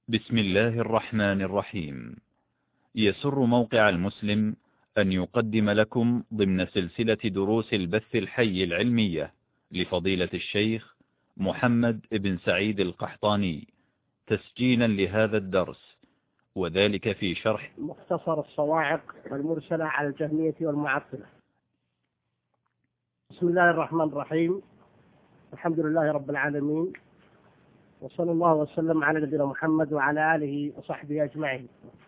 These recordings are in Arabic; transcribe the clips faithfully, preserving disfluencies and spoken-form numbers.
بسم الله الرحمن الرحيم. يسر موقع المسلم أن يقدم لكم ضمن سلسلة دروس البث الحي العلمية لفضيلة الشيخ محمد بن سعيد القحطاني تسجيلا لهذا الدرس، وذلك في شرح مختصر الصواعق المرسلة على الجهمية والمعطلة. بسم الله الرحمن الرحيم. الحمد لله رب العالمين، وصلى الله وسلم على نبينا محمد وعلى آله وصحبه أجمعين.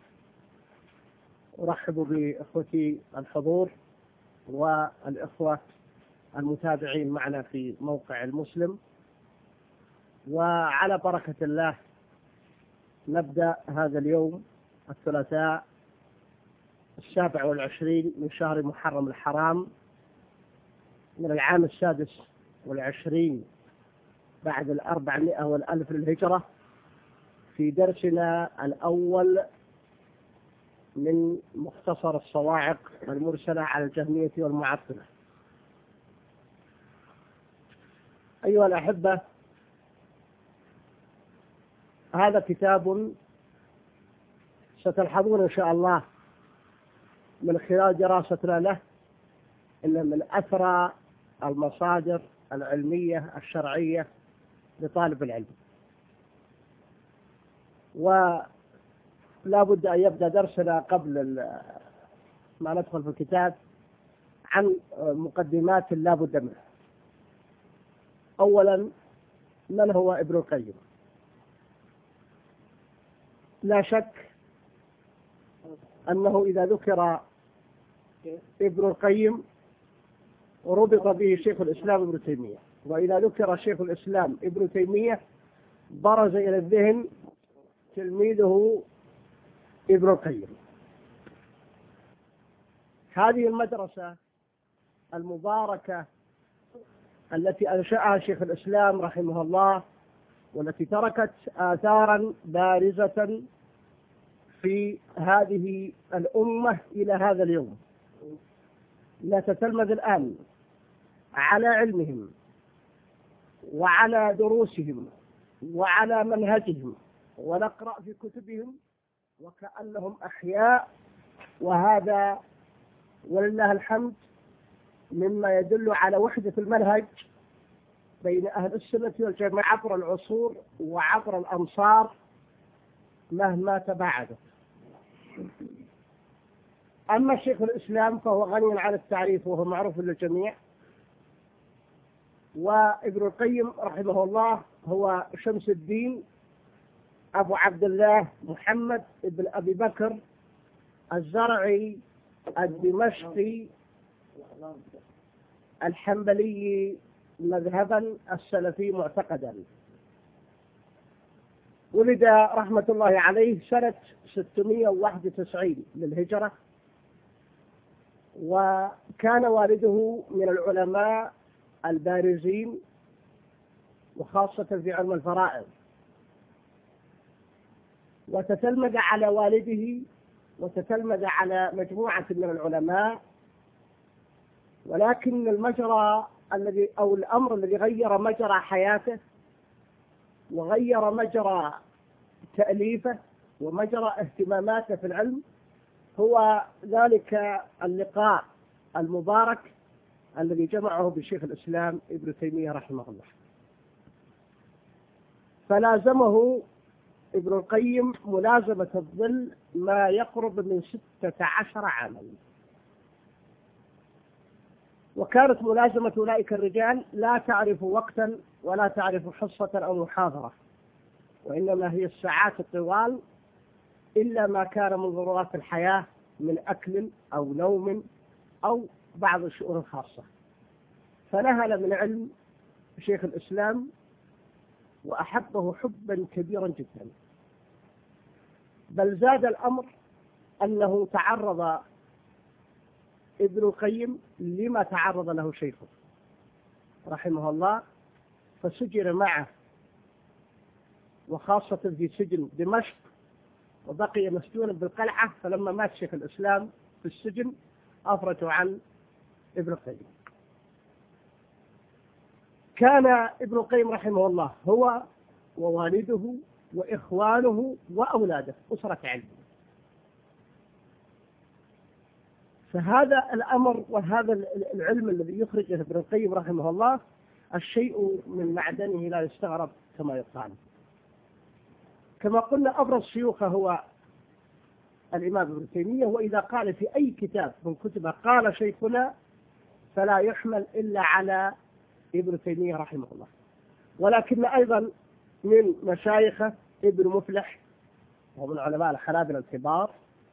أرحب بإخوتي الحضور والإخوة المتابعين معنا في موقع المسلم، وعلى بركة الله نبدأ هذا اليوم الثلاثاء السابع والعشرين من شهر محرم الحرام من العام السادس والعشرين بعد الأربعمائة والألف للهجرة، في درسنا الأول من مختصر الصواعق المرسلة على الجهمية والمعطلة. أيها الأحبة، هذا كتاب ستلحظون إن شاء الله من خلال دراستنا له إنه من أثرى المصادر العلمية الشرعية لطالب العلم، ولا بد أن يبدأ درسنا قبل ما ندخل في الكتاب عن مقدمات لا بد منها. أولا، من هو ابن القيم؟ لا شك أنه إذا ذكر ابن القيم ربط به شيخ الإسلام ابن تيمية، وإذا ذكر شيخ الإسلام ابن تيمية برز إلى الذهن تلميذه ابن القيم. هذه المدرسة المباركة التي أنشأها شيخ الإسلام رحمه الله، والتي تركت آثارا بارزة في هذه الأمة إلى هذا اليوم، لا تتلمذ الآن على علمهم وعلى دروسهم وعلى منهجهم، ونقرأ في كتبهم وكأنهم أحياء، وهذا ولله الحمد مما يدل على وحدة المنهج بين أهل السنة والجماعة عبر العصور وعبر الأمصار مهما تباعدت. أما شيخ الإسلام فهو غني عن التعريف وهو معروف للجميع، وابن القيم رحمه الله هو شمس الدين أبو عبد الله محمد بن أبي بكر الزرعي الدمشقي الحنبلي مذهبا السلفي معتقدا. ولد رحمة الله عليه سنة ستمائة وواحد وتسعين للهجرة، وكان والده من العلماء البارزين وخاصة في علم الفرائض، وتتلمذ على والده وتتلمذ على مجموعة من العلماء، ولكن المجرى الذي أو الأمر الذي غير مجرى حياته وغير مجرى تأليفه ومجرى اهتماماته في العلم هو ذلك اللقاء المبارك الذي جمعه بشيخ الإسلام ابن تيمية رحمه الله. فلازمه ابن القيم ملازمة الظل ما يقرب من ستة عشر عاما، وكانت ملازمة أولئك الرجال لا تعرف وقتا ولا تعرف حصة أو محاضرة، وإنما هي الساعات الطوال إلا ما كان من ضرورات الحياة من أكل أو نوم أو بعض الشؤون الخاصة. فنهل من علم شيخ الإسلام وأحبه حبا كبيرا جدا، بل زاد الأمر أنه تعرض ابن القيم لما تعرض له شيخه رحمه الله، فسجن معه وخاصة في سجن دمشق، وبقي مسجونا بالقلعة. فلما مات شيخ الإسلام في السجن أفرجوا عن ابن القيم. كان ابن القيم رحمه الله هو ووالده وإخوانه وأولاده، أسرة علم. فهذا الأمر وهذا العلم الذي يخرجه ابن القيم رحمه الله الشيء من معدنه لا يستغرب كما يقال. كما قلنا أبرز شيوخه هو الإمام ابن تيمية، وإذا قال في أي كتاب من كتبه قال شيخنا فلا يحمل إلا على ابن تيمية رحمه الله. ولكن أيضا من مشايخه ابن مفلح ومن علماء الحنابلة الكبار،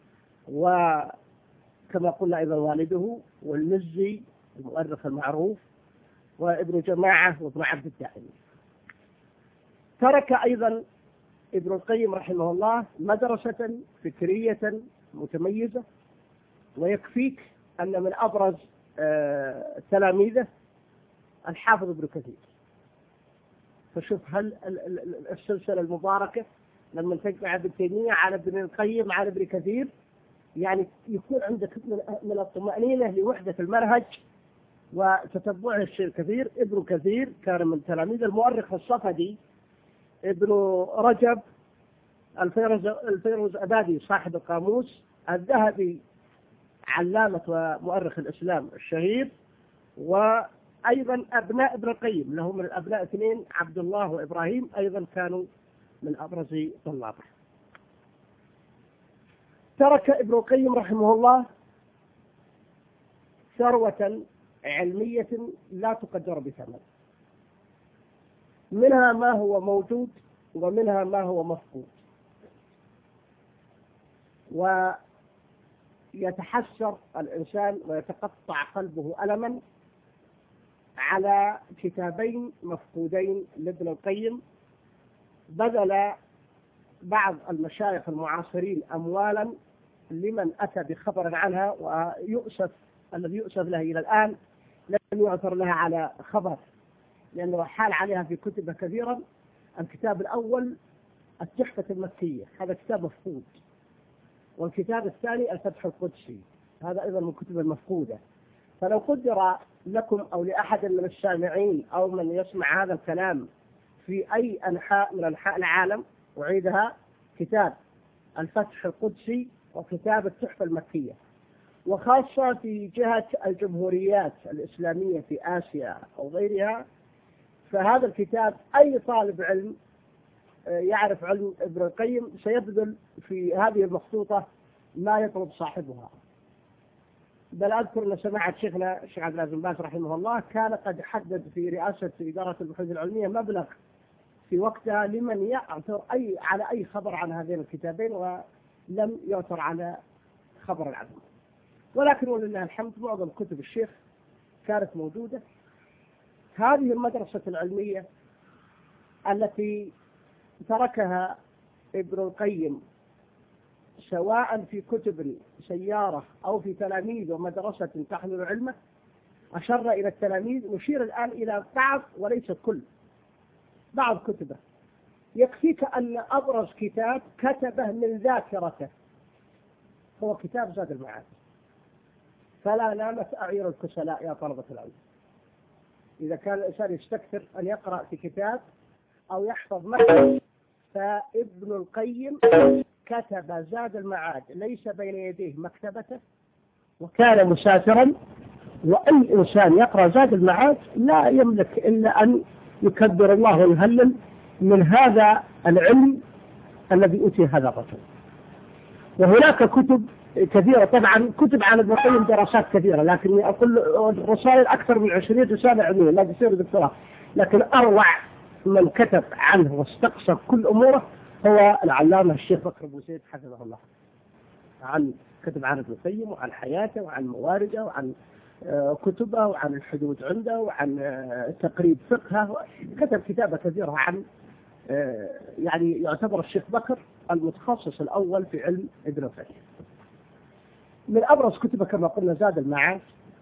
وكما قلنا أيضا والده والمزي المؤرخ المعروف، وابن جماعة وابن عبد الدائم. ترك أيضا ابن القيم رحمه الله مدرسة فكرية متميزة، ويكفيك أن من أبرز تلاميذه الحافظ ابن كثير. فشوف هل السلسلة المباركة لما تجمع ابن تيمية على ابن القيم على ابن كثير، يعني يكون عندك من الطمأنينة لوحدة المنهج وتتبع الشيء الكثير. ابن كثير كان من تلاميذ المؤرخ الصفدي ابن رجب الفيروز الفيروز أبادي صاحب القاموس، الذهبي علامة ومؤرخ الإسلام الشهير، وأيضا أبناء ابن القيم له من الأبناء اثنين عبد الله وإبراهيم أيضا كانوا من أبرز طلابه. ترك ابن القيم رحمه الله ثروة علمية لا تقدر بثمن، منها ما هو موجود ومنها ما هو مفقود. ويتحسر الإنسان ويتقطع قلبه ألما على كتابين مفقودين لابن القيم بذل بعض المشايخ المعاصرين أموالا لمن أتى بخبر عنها، ويؤسف الذي يؤسف له إلى الآن لم يعثر لها على خبر، لأنه حال عليها في كتب كثيرا. الكتاب الأول التحفة المكية، هذا كتاب مفقود، والكتاب الثاني الفتح القدسي، هذا أيضا من الكتب المفقودة. فلو قدر لكم أو لأحد من السامعين أو من يسمع هذا الكلام في أي أنحاء من أنحاء العالم أعيدها، كتاب الفتح القدسي وكتاب التحفة المكية، وخاصة في جهة الجمهوريات الإسلامية في آسيا أو غيرها، فهذا الكتاب أي طالب علم يعرف علم ابن القيم سيبذل في هذه المخطوطة ما يطلب صاحبها. بل أذكر أن سماحة شيخنا الشيخ عبد العزيز بن باز رحمه الله كان قد حدد في رئاسة إدارة البحوث العلمية مبلغ في وقتها لمن يعثر أي على أي خبر عن هذين الكتابين، ولم يعثر على خبر العدم. ولكن ولله الحمد معظم كتب الشيخ كانت موجودة. هذه المدرسة العلمية التي تركها ابن القيم سواء في كتب سيارة أو في تلاميذ ومدرسة تحمل علمه، أشر إلى التلاميذ. نشير الآن إلى بعض وليس كل بعض كتبه. يكفيك أن أبرز كتاب كتبه من ذاكرته هو كتاب زاد المعاد. فلا نامت أعير الكسلاء يا طلبة العلم. إذا كان الإنسان يستكثر أن يقرأ في كتاب أو يحفظ مثلا، فابن القيم كتب زاد المعاد ليس بين يديه مكتبته، وكان مسافرا، وأي إنسان يقرأ زاد المعاد لا يملك إلا أن يكبر الله ويهلل من هذا العلم الذي أوتي هذا الرجل. وهناك كتب كثيرة، طبعا كتب عن ابن القيم دراسات كثيرة، لكن أقول الرسائل أكثر من عشرين رسالة علمية لا تصير دكتوراه، لكن أروع من كتب عنه واستقصى كل أموره هو العلامة الشيخ بكر بن زيد حفظه الله. عن كتب عن ابن القيم وعن حياته وعن موارده وعن كتبه وعن الحدود عنده وعن تقريب فقهه، كتب كتابة كثيرة عن، يعني يعتبر الشيخ بكر المتخصص الأول في علم ابن القيم. من أبرز كتبه كما قلنا زاد المعاد،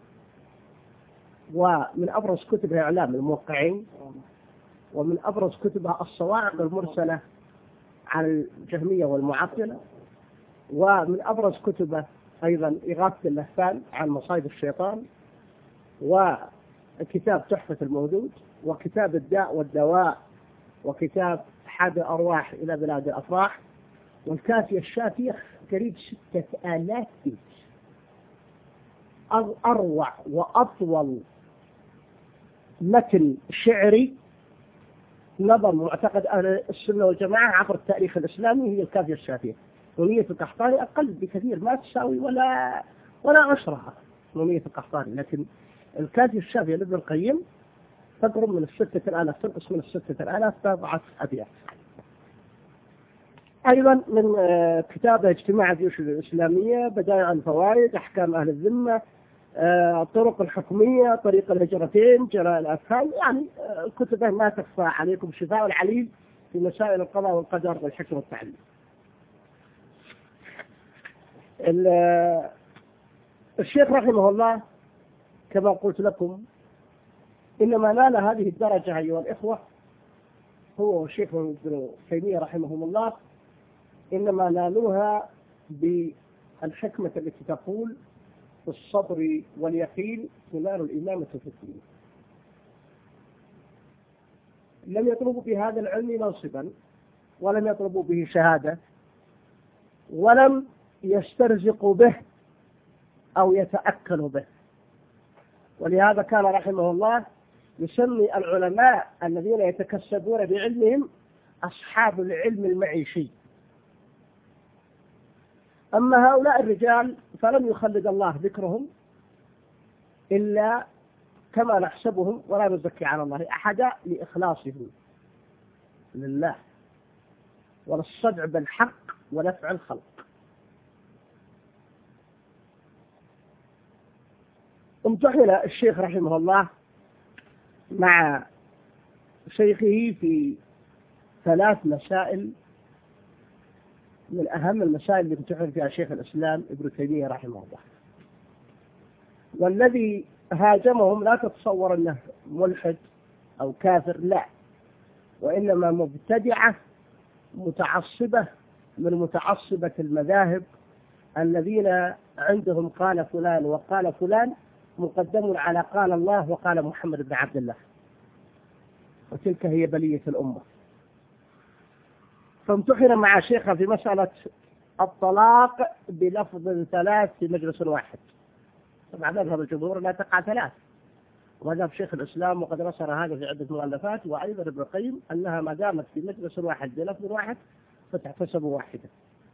ومن أبرز كتبه إعلام الموقعين، ومن أبرز كتبه الصواعق المرسلة عن الجهمية والمعطلة، ومن أبرز كتبه أيضا إغاثة اللهفان عن مصائد الشيطان، وكتاب تحفة المولود، وكتاب الداء والدواء، وكتاب أحد أرواح إلى بلاد الأفراح. والكافية الشافية قريب ستة آلاف بيت، أروع وأطول متن شعري نظم معتقد أهل السنة والجماعة عبر التاريخ الإسلامي هي الكافية الشافية. نونية القحطاني أقل بكثير، ما تساوي ولا ولا عشرها نونية القحطاني، لكن الكافية الشافية لابن القيم تقرب من الستة الآلاف، تنقص من الستة الآلاف بضعة أبيات. أيضا من كتابه اجتماع الجيوش الإسلامية، بدائع الفوائد، أحكام أهل الذمة، الطرق الحكمية، طريق الهجرتين، جلاء الأفهام، يعني كتبه ما تخفى عليكم، شفاء العليل في مسائل القضاء والقدر والحكم والتعليم. الشيخ رحمه الله كما قلت لكم إنما نال هذه الدرجة أيها الإخوة هو الشيخ ابن تيمية رحمه الله، إنما نالوها بالحكمة التي تقول الصبر واليقين ثمار الإمامة في الدين. لم يطلبوا بهذا العلم منصبا، ولم يطلبوا به شهادة، ولم يسترزقوا به أو يتأكلوا به. ولهذا كان رحمه الله يسمي العلماء الذين يتكسبون بعلمهم أصحاب العلم المعيشي. أما هؤلاء الرجال فلم يخلد الله ذكرهم إلا كما نحسبهم، ولا نزكي على الله أحدا، لإخلاصهم لله وللصدع بالحق ونفع الخلق. امتحن الشيخ رحمه الله مع شيخه في ثلاث مسائل من أهم المسائل اللي امتحن فيها شيخ الإسلام ابن تيمية رحمه الله. والذي هاجمهم لا تتصور أنه ملحد أو كافر، لا، وإنما مبتدعة متعصبة من متعصبة المذاهب الذين عندهم قال فلان وقال فلان مقدم على قال الله وقال محمد بن عبد الله، وتلك هي بلية الأمة. فامتحن مع شيخه في مسألة الطلاق بلفظ ثلاث في مجلس واحد. طبعا مذهب الجمهور لا تقع ثلاث، ومذهب شيخ الإسلام وقد نصر هذا في عدة مؤلفات، وأيضا ابن القيم أنها ما دامت في مجلس واحد بلفظ واحد فتحتسب واحدة.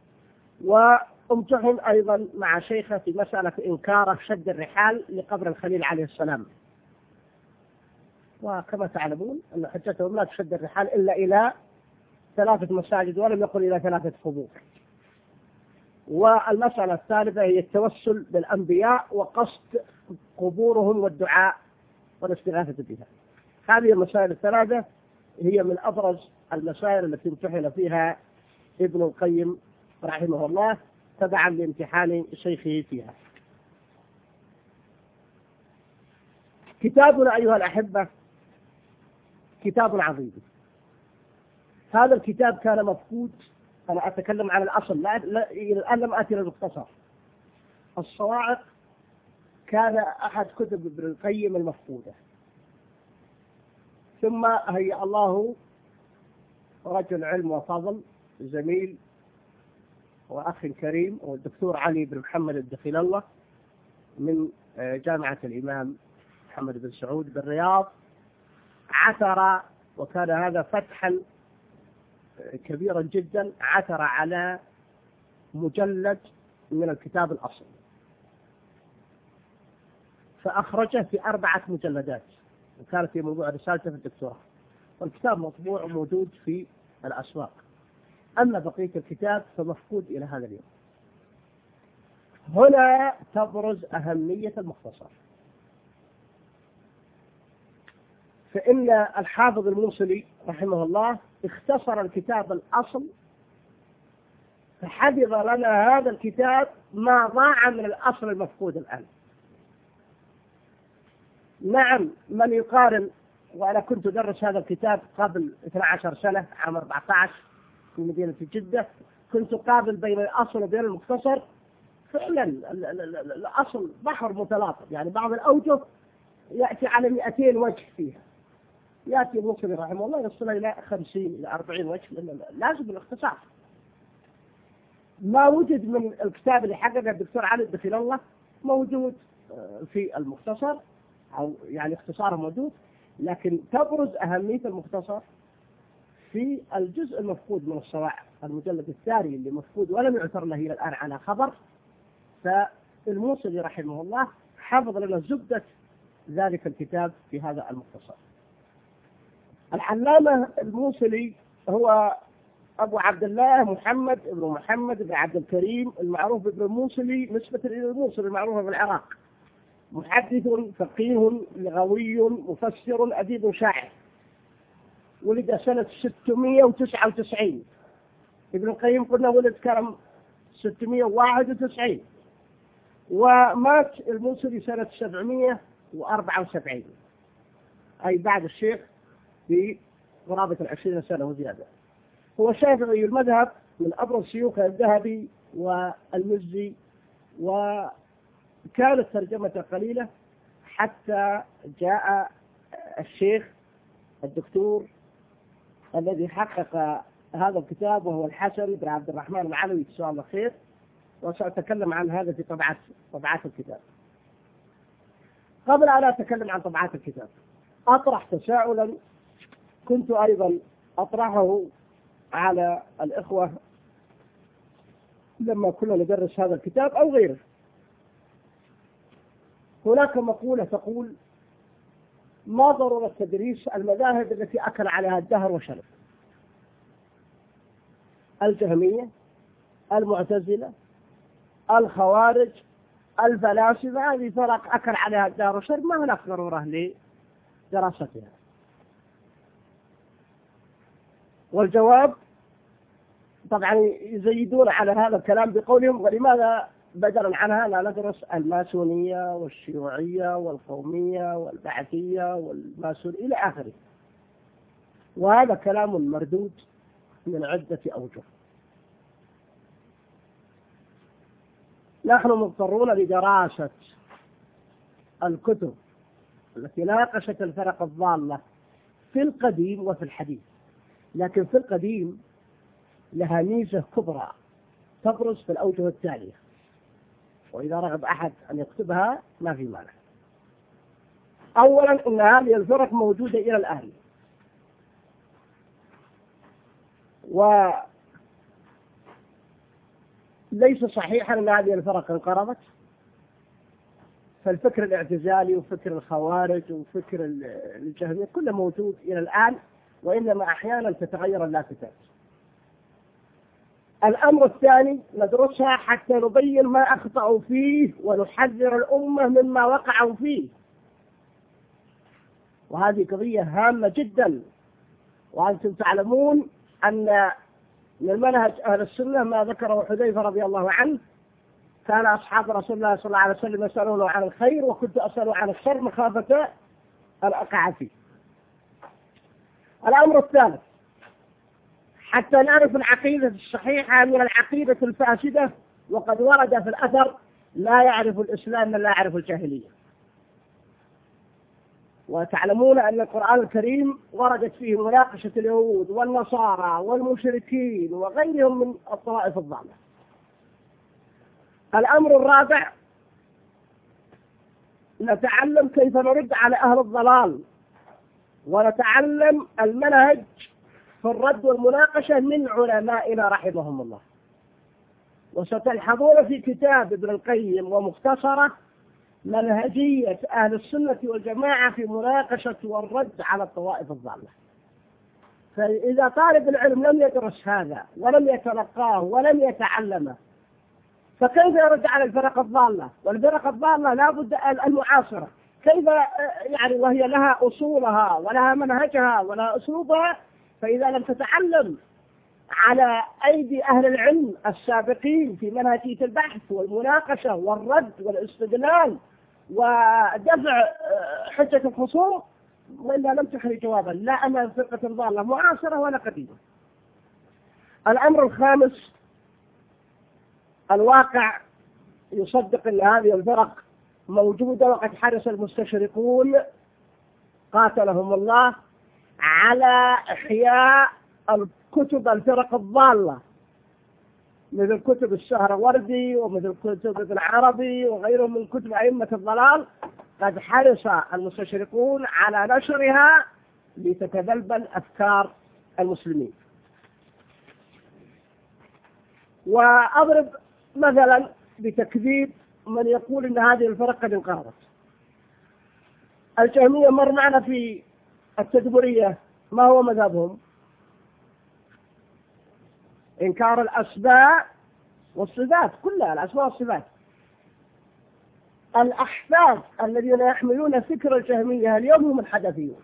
وامتحن أيضا مع شيخه في مسألة إنكاره شد الرحال لقبر الخليل عليه السلام، وكما تعلمون أن حجتهم لا تشد الرحال إلا إلى ثلاثة مساجد، ولم يقل إلى ثلاثة قبور. والمسألة الثالثة هي التوسل بالأنبياء وقصد قبورهم والدعاء والاستغاثة بها. هذه المسائل الثلاثة هي من أبرز المسائل التي امتحن فيها ابن القيم رحمه الله تبعا لامتحان شيخه فيها. كتابنا أيها الأحبة كتاب عظيم. هذا الكتاب كان مفقود، أنا أتكلم عن الأصل، لا الآن لم آتي للمختصر. الصواعق كان أحد كتب ابن القيم المفقودة، ثم هيأ الله رجل علم وفضل زميل وأخ كريم والدكتور علي بن محمد الدخيل الله من جامعة الإمام محمد بن سعود بالرياض، عثر، وكان هذا فتحا كبيرا جدا، عثر على مجلد من الكتاب الأصل فأخرجه في أربعة مجلدات، وكانت في موضوع رسالته في الدكتوراه، والكتاب مطبوع وموجود في الأسواق. أما بقية الكتاب فمفقود إلى هذا اليوم. هنا تبرز أهمية المختصر، فإن الحافظ الموصلي رحمه الله اختصر الكتاب الأصل، فحفظ لنا هذا الكتاب ما ضاع من الأصل المفقود الآن. نعم، من يقارن، وأنا كنت أدرس هذا الكتاب قبل اثنتي عشرة سنة، عام أربعة عشر في مدينة جدة، كنت قابل بين الأصل وبين المختصر. فعلا الأصل بحر متلاطم، يعني بعض الأوجه يأتي على مئتين وجه فيها، يأتي الموصلي رحمه الله يصل إلى خمسين إلى أربعين وجه، لازم الاختصار. ما وجد من الكتاب اللي حققه الدكتور علي الدخيل الله موجود في المختصر، أو يعني اختصاره موجود، لكن تبرز أهمية المختصر في الجزء المفقود من الصواعق، المجلد الثاني اللي مفقود ولم يعثر له إلى الآن على خبر. فالموصلي رحمه الله حفظ لنا زبدة ذلك الكتاب في هذا المختصر. العلامة الموصلي هو أبو عبد الله محمد بن محمد بن عبد الكريم المعروف بابن الموصلي نسبة إلى الموصل المعروفة في العراق، محدث فقيه لغوي مفسر أديب شاعر، ولد سنة ستمائة وتسعة وتسعين. ابن القيم قلنا ولد كرم ستمائة وواحد وتسعين، ومات الموصلي سنة سبعمائة وأربعة وسبعين، أي بعد الشيخ بقرابة العشرين سنة وزيادة. هو شافعي المذهب من أبرز شيوخ الذهبي والمزي، وكانت ترجمته قليلة حتى جاء الشيخ الدكتور الذي حقق هذا الكتاب وهو الحسن بن عبد الرحمن العلوي، جزاه الله خير، وسأتكلم عن هذا في طبعات طبعات الكتاب. قبل أن أتكلم عن طبعات الكتاب أطرح تساؤلا كنت أيضا أطرحه على الإخوة لما كنا ندرس هذا الكتاب أو غيره. هناك مقولة تقول: ما ضرورة تدريس المذاهب التي أكل عليها الدهر وشرب؟ الجهمية، المعتزلة، الخوارج، الفلاسفة، هذه فرق أكل عليها الدهر وشرب، ما هناك ضرورة لدراستها. والجواب طبعا يزيدون على هذا الكلام بقولهم: ولماذا بدلا عنها لا ندرس الماسونية والشيوعية والقومية والبعثية والماسون إلى آخره. وهذا كلام مردود من عدة أوجه. نحن مضطرون لدراسة الكتب التي ناقشت الفرق الضالة في القديم وفي الحديث، لكن في القديم لها ميزة كبرى تبرز في الأوجه التالية، وإذا رغب أحد أن يكتبها ما في مانع. أولا، إن هذه الفرق موجودة إلى الآن، وليس صحيحا أن هذه الفرق انقرضت. فالفكر الاعتزالي وفكر الخوارج وفكر الجهمية كله موجود إلى الآن، وإنما أحيانا تتغير اللافتات. الأمر الثاني، ندرسها حتى نبين ما أخطأوا فيه ونحذر الأمة مما وقعوا فيه، وهذه قضية هامة جدا. وأنتم تعلمون أن من منهج أهل السنة ما ذكره حذيفة رضي الله عنه: كان أصحاب رسول الله صلى الله عليه وسلم يسألونه عن الخير وكنت أسأله عن الشر مخافة أن أقع فيه. الأمر الثالث، حتى نعرف العقيدة الصحيحة من العقيدة الفاسدة، وقد ورد في الأثر: لا يعرف الإسلام من لا يعرف الجاهلية. وتعلمون أن القرآن الكريم وردت فيه مناقشة اليهود والنصارى والمشركين وغيرهم من الطوائف الضالة. الأمر الرابع، نتعلم كيف نرد على أهل الضلال، ونتعلم المنهج في الرد والمناقشة من علمائنا رحمهم الله. وستلحظون في كتاب ابن القيم ومختصرة منهجية أهل السنة والجماعة في مناقشة والرد على الطوائف الضالة. فإذا طالب العلم لم يدرس هذا ولم يتلقاه ولم يتعلمه، فكيف يرد على الفرق الضالة؟ والفرق الضالة لا بد المعاصرة، كيف يعني وهي لها أصولها ولها منهجها ولها أسلوبها. فإذا لم تتعلم على أيدي أهل العلم السابقين في منهجية البحث والمناقشة والرد والاستدلال ودفع حجة الخصوم، وإلا لم تخرج جوابا لا أمام فرقة ضالة معاصرة ولا قديمة. الأمر الخامس، الواقع يصدق أن هذه الفرق موجودة، وقد حرص المستشرقون قاتلهم الله على إحياء الكتب الفرق الضالة مثل كتب السهروردي ومثل كتب ابن عربي وغيره من كتب أئمة الضلال. قد حرص المستشرقون على نشرها لتتبلبل أفكار المسلمين. وأضرب مثلا بتكذيب من يقول إن هذه الفرق قد انقرضت. الجهمية مر معنا في التدبرية ما هو مذهبهم؟ إنكار الأسماء والصفات كلها، الأسماء والصفات. الأحفاد الذين يحملون فكر الجهمية اليوم هم الحدثيون،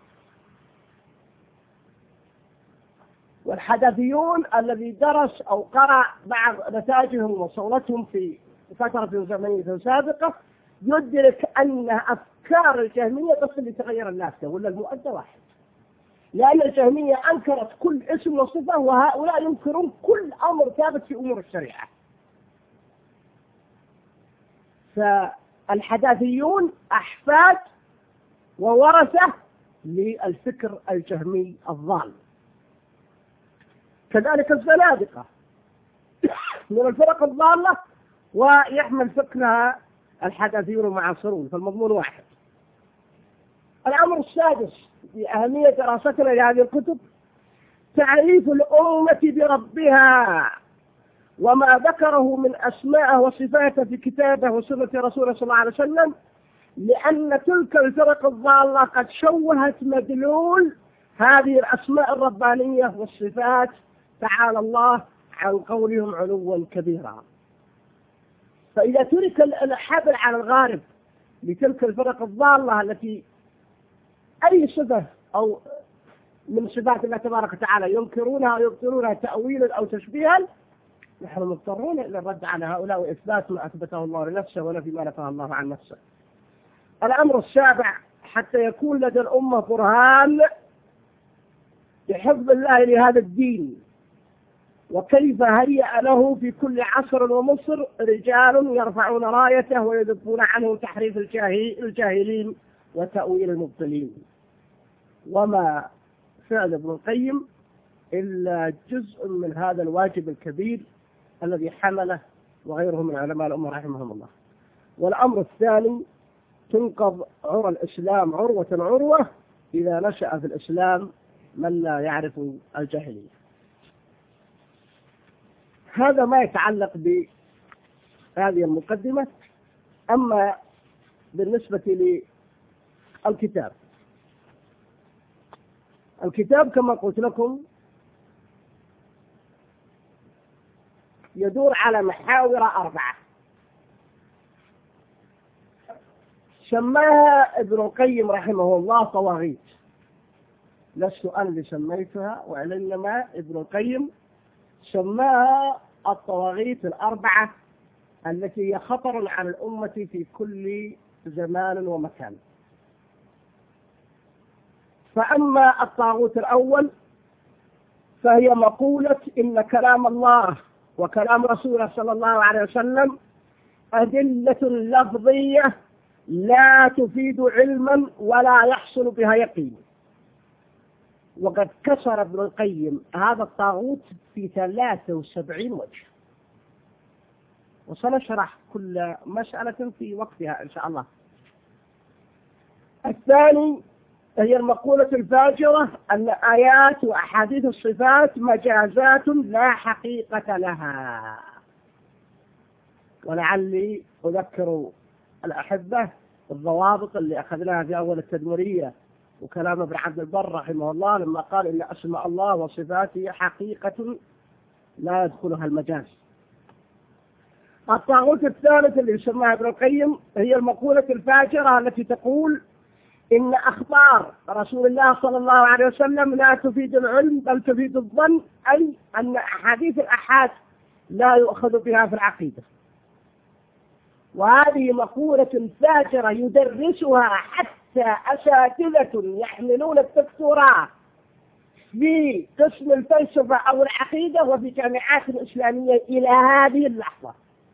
والحدثيون الذي درس أو قرأ بعض نتائجهم وصولتهم في فترة زمنية سابقة يدرك أن أفكار الجهمية بس اللي تغير الناس ولا المؤدى واحد، لأن الجهمية أنكرت كل اسم وصفة، وهؤلاء ينكرون كل أمر ثابت في أمور الشريعة. فالحداثيون أحفاد وورثة للفكر الجهمي الضال. كذلك الزنادقة من الفرق الضالة ويحمل فكرها الحداثيون المعاصرون، فالمضمون واحد. الأمر السادس بأهمية دراستنا لهذه الكتب تعريف الأمة بربها وما ذكره من أسماءه وصفاته في كتابه وسنة رسوله صلى الله عليه وسلم، لأن تلك الفرق الضالة قد شوهت مدلول هذه الأسماء الربانية والصفات، تعالى الله عن قولهم علوا كبيرا. فإذا ترك الحبل على الغارب لتلك الفرق الضالة التي أي صفة أو من صفات الله تبارك وتعالى ينكرونها ويبطلونها تأويلا أو تشبيها، نحن مضطرون إلى الرد على هؤلاء وإثبات ما أثبته الله لنفسه ونفي ما نفاه الله عن نفسه. الأمر السابع حتى يكون لدى الأمة برهان بحفظ الله لهذا الدين وكيف هيأ له في كل عصر ومصر رجال يرفعون رايته ويذبون عنه تحريف الجاهلين وتأويل المبطلين. وما فعل ابن القيم إلا جزء من هذا الواجب الكبير الذي حمله وغيره من علماء الأمة رحمهم الله. والأمر الثاني تنقض عرى الإسلام عروة عروة إذا نشأ في الإسلام من لا يعرف الجاهلية. هذا ما يتعلق بهذه المقدمة. أما بالنسبة للكتاب، الكتاب كما قلت لكم يدور على محاور أربعة سماها ابن القيم رحمه الله طواغيت. لست أنا اللي سميتها وإنما ابن القيم سماها الطواغيت الأربعة التي هي خطر على الأمة في كل زمان ومكان. فأما الطاغوت الأول فهي مقولة إن كلام الله وكلام رسوله صلى الله عليه وسلم أدلة لفظية لا تفيد علما ولا يحصل بها يقين. وقد كسر ابن القيم هذا الطاغوت في ثلاثة وسبعين وجه، وسنشرح كل مسألة في وقتها إن شاء الله. الثاني هي المقولة الفاجرة أن آيات وأحاديث الصفات مجازات لا حقيقة لها. ولعلي أذكر الأحبة الضوابط اللي أخذناها في أول التدمرية وكلام ابن عبد البر رحمه الله لما قال إن أسماء الله وصفاته حقيقة لا يدخلها المجاز. الطاغوت الثالث اللي يسمىها ابن القيم هي المقولة الفاجرة التي تقول إن أخبار رسول الله صلى الله عليه وسلم لا تفيد العلم بل تفيد الظن، أي أن أحاديث الأحاد لا يؤخذ بها في العقيدة. وهذه مقولة فاجرة يدرسها حتى أساتذة يحملون الدكتوراه في قسم الفلسفة أو العقيدة وفي جامعات إسلامية إلى هذه اللحظة.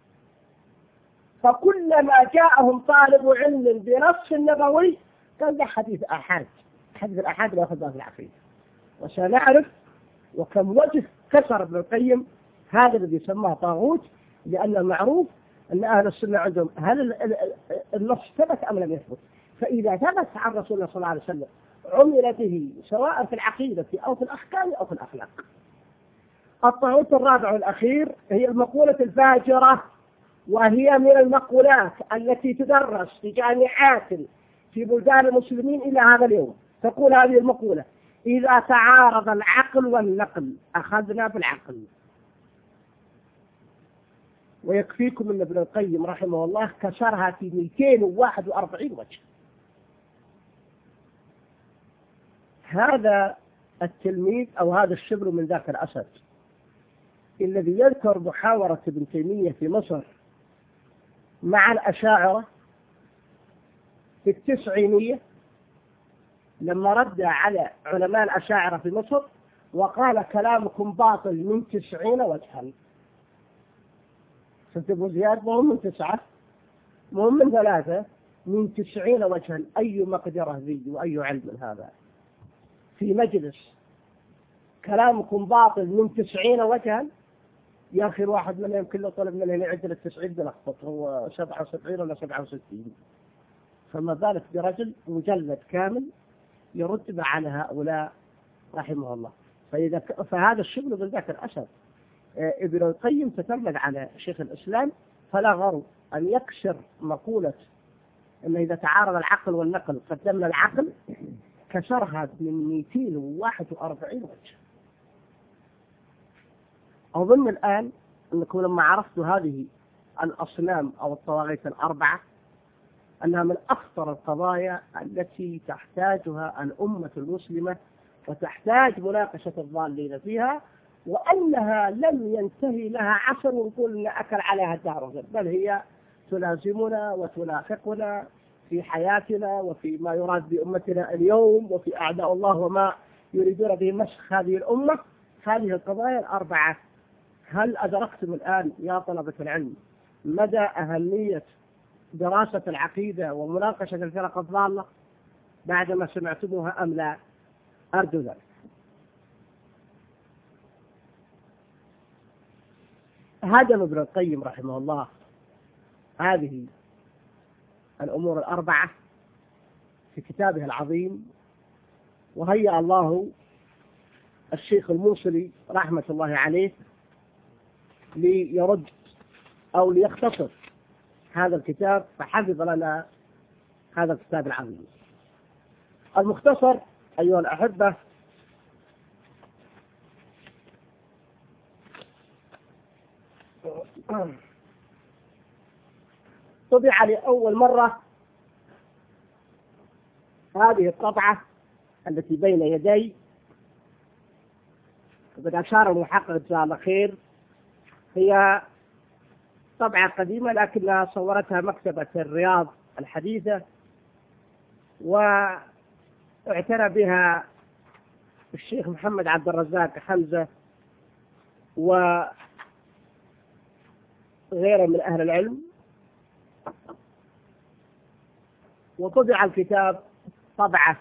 فكلما جاءهم طالب علم بنص النبوي قال ده حديث أحاد، حديث الأحاد لا يأخذ بها في العقيدة. وسنعرف وكم وجه كسر ابن القيم هذا الذي سماه طاغوت، لأن المعروف أن أهل السنة عندهم هل النص ثبت أم لم يثبت. فإذا ثبت عن رسول الله صلى الله عليه وسلم عمل به سواء في العقيدة أو في الأحكام أو في الأخلاق. الطاغوت الرابع والأخير هي المقولة الفاجرة، وهي من المقولات التي تدرس في جامعات في بلدان المسلمين إلى هذا اليوم. تقول هذه المقولة: إذا تعارض العقل والنقل أخذنا بالعقل. ويكفيكم أن ابن القيم رحمه الله كسرها في مئتين وواحد وأربعين وجه. هذا التلميذ أو هذا الشبل من ذاك الأسد الذي يذكر محاورة ابن تيمية في مصر مع الأشاعرة في التسعينية، لما رد على علماء الأشاعرة في مصر وقال: كلامكم باطل من تسعين وجها. ستبو زياد مهم من تسعة، مهم من ثلاثة، من تسعين وجها. أي مقدرة ذي وأي علم هذا في مجلس كلامكم باطل من تسعين وجها؟ يا أخي الواحد منهم يمكن له طلب منه يعدل التسعين بلخبط، هو سبعة وسبعين ولا سبعة وستين، فما بالك برجل مجلد كامل يرد على هؤلاء رحمه الله. فإذا ك... فهذا الشغل بالذات الأسد. ابن القيم تتلمذ على شيخ الإسلام، فلا غرو أن يكسر مقولة أن إذا تعارض العقل والنقل قدمنا العقل، كسرها من مئتين وواحد وأربعين وجه. أظن الآن أنكم لما عرفتوا هذه الأصنام أو الطواغيت الأربعة أنها من أخطر القضايا التي تحتاجها الأمة المسلمة وتحتاج مناقشة الضالين فيها، وأنها لم ينتهي لها عصر ونقول أن أكل عليها الدهر، بل هي تلازمنا وتلاحقنا في حياتنا وفي ما يراد بأمتنا اليوم وفي أعداء الله وما يريدون به مسخ هذه الأمة. هذه القضايا الأربعة، هل أدركتم الآن يا طلبة العلم مدى أهمية دراسة العقيدة ومناقشة الفرق الضالة بعدما سمعتموها أم لا؟ أرجو ذلك. هدم ابن القيم رحمه الله هذه الأمور الأربعة في كتابه العظيم، وهيأ الله الشيخ الموصلي رحمة الله عليه ليرد أو ليختصر هذا الكتاب، فحفظ لنا هذا الكتاب العظيم. المختصر أيها الأحبة طبع لأول مرة هذه الطبعة التي بين يدي، وقد أشار المحقق جزاه الله خير، هي طبعة قديمة لكنها صورتها مكتبة الرياض الحديثة، واعتنى بها الشيخ محمد عبد الرزاق حمزة وغيره من أهل العلم. وطبع الكتاب طبعة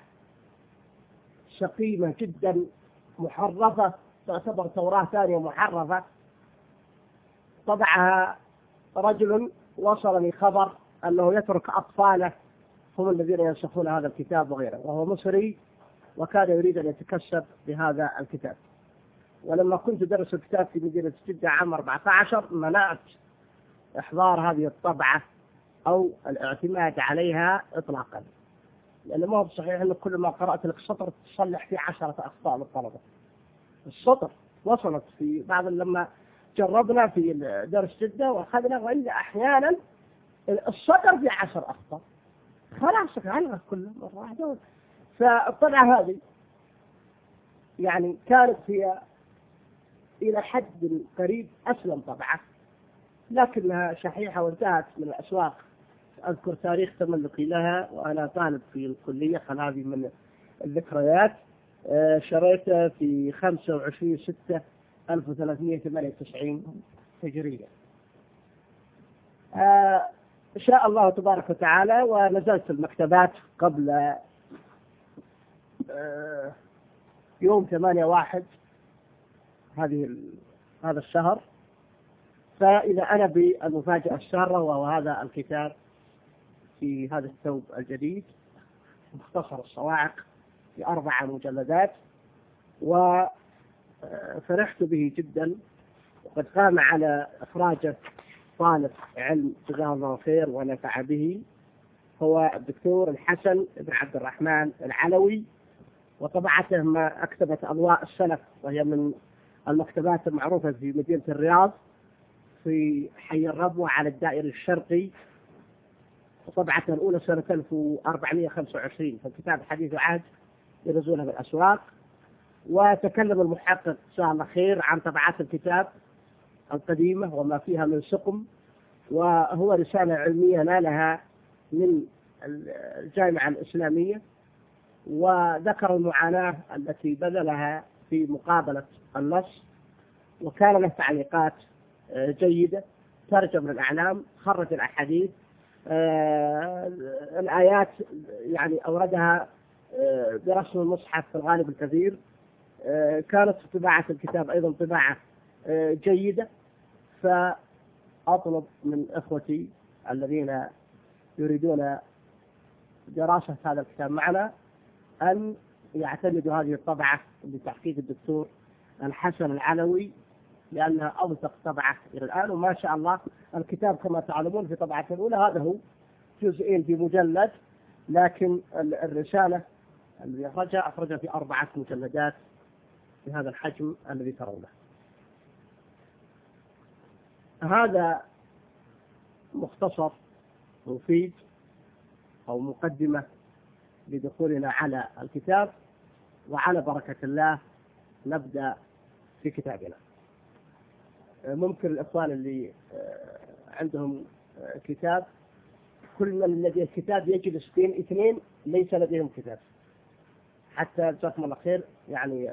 سقيمة جدا محرفة، تعتبر توراة ثانية محرفة. طبعها رجل وصلني خبر أنه يترك أطفاله هم الذين ينسخون هذا الكتاب وغيره، وهو مصري وكان يريد أن يتكسب بهذا الكتاب. ولما كنت درس الكتاب في مدينة جدة عام أربعة عشر منعت إحضار هذه الطبعة أو الاعتماد عليها إطلاقا، لأنه ما هو صحيح أنه كل ما قرأت لك سطر تصلح فيه عشرة أخطاء للطلبة. السطر وصلت في بعض لما جربنا في درس جدة وأخذنا، وإلا أحيانا السطر في عشر أخطاء خلاص على كله مرة واحدة. فالطبعة هذه يعني كانت هي إلى حد قريب أسلم طبعة، لكنها شحيحة وانتهت من الأسواق. أذكر تاريخ تملكي لها وأنا طالب في الكلية، خل هذه من الذكريات، شريتها في خمسة وعشرين ستة ألف وثلاثمائة وثمانية وتسعين هجرية. شاء الله تبارك وتعالى ونزلت المكتبات قبل يوم ثمانية واحد هذه هذا الشهر. فإذا أنا بالمفاجأة السارة، وهو هذا الكتاب في هذا الثوب الجديد مختصر الصواعق في أربع مجلدات، وفرحت به جدا. وقد قام على إخراجه طالب علم جزاه الله خير ونفع به، هو الدكتور الحسن بن عبد الرحمن العلوي، وطبعته ما أكتبت أضواء السلف، وهي من المكتبات المعروفة في مدينة الرياض في حي الربوة على الدائري الشرقي، وطبعته الأولى سنة ألف وأربعمائة وخمسة وعشرين، فالكتاب حديث عهد ينزلونه بالأسواق. وتكلم المحقق جزاه الله خير عن طبعات الكتاب القديمة وما فيها من سقم، وهو رسالة علمية نالها من الجامعة الإسلامية، وذكر المعاناة التي بذلها في مقابلة النص، وكان له تعليقات جيدة، ترجم الأعلام، خرج الأحاديث، آه الآيات يعني أوردها آه برسم المصحف في الغالب الكثير. آه كانت طباعة الكتاب أيضا طباعة آه جيدة. فأطلب من إخوتي الذين يريدون دراسة هذا الكتاب معنا أن يعتمدوا هذه الطبعة بتحقيق الدكتور الحسن العلوي، لأنها أوثق طبعة إلى الآن. وما شاء الله الكتاب كما تعلمون في طبعة الأولى هذا هو جزئين في مجلد، لكن الرسالة الذي أخرجها أخرجها في أربعة مجلدات بهذا الحجم الذي ترونه. هذا مختصر مفيد أو مقدمة لدخولنا على الكتاب، وعلى بركة الله نبدأ في كتابنا. ممكن الإخوان اللي عندهم كتاب، كل من لديه كتاب يجلس بين اثنين ليس لديهم كتاب، حتى جزاكم الله خير يعني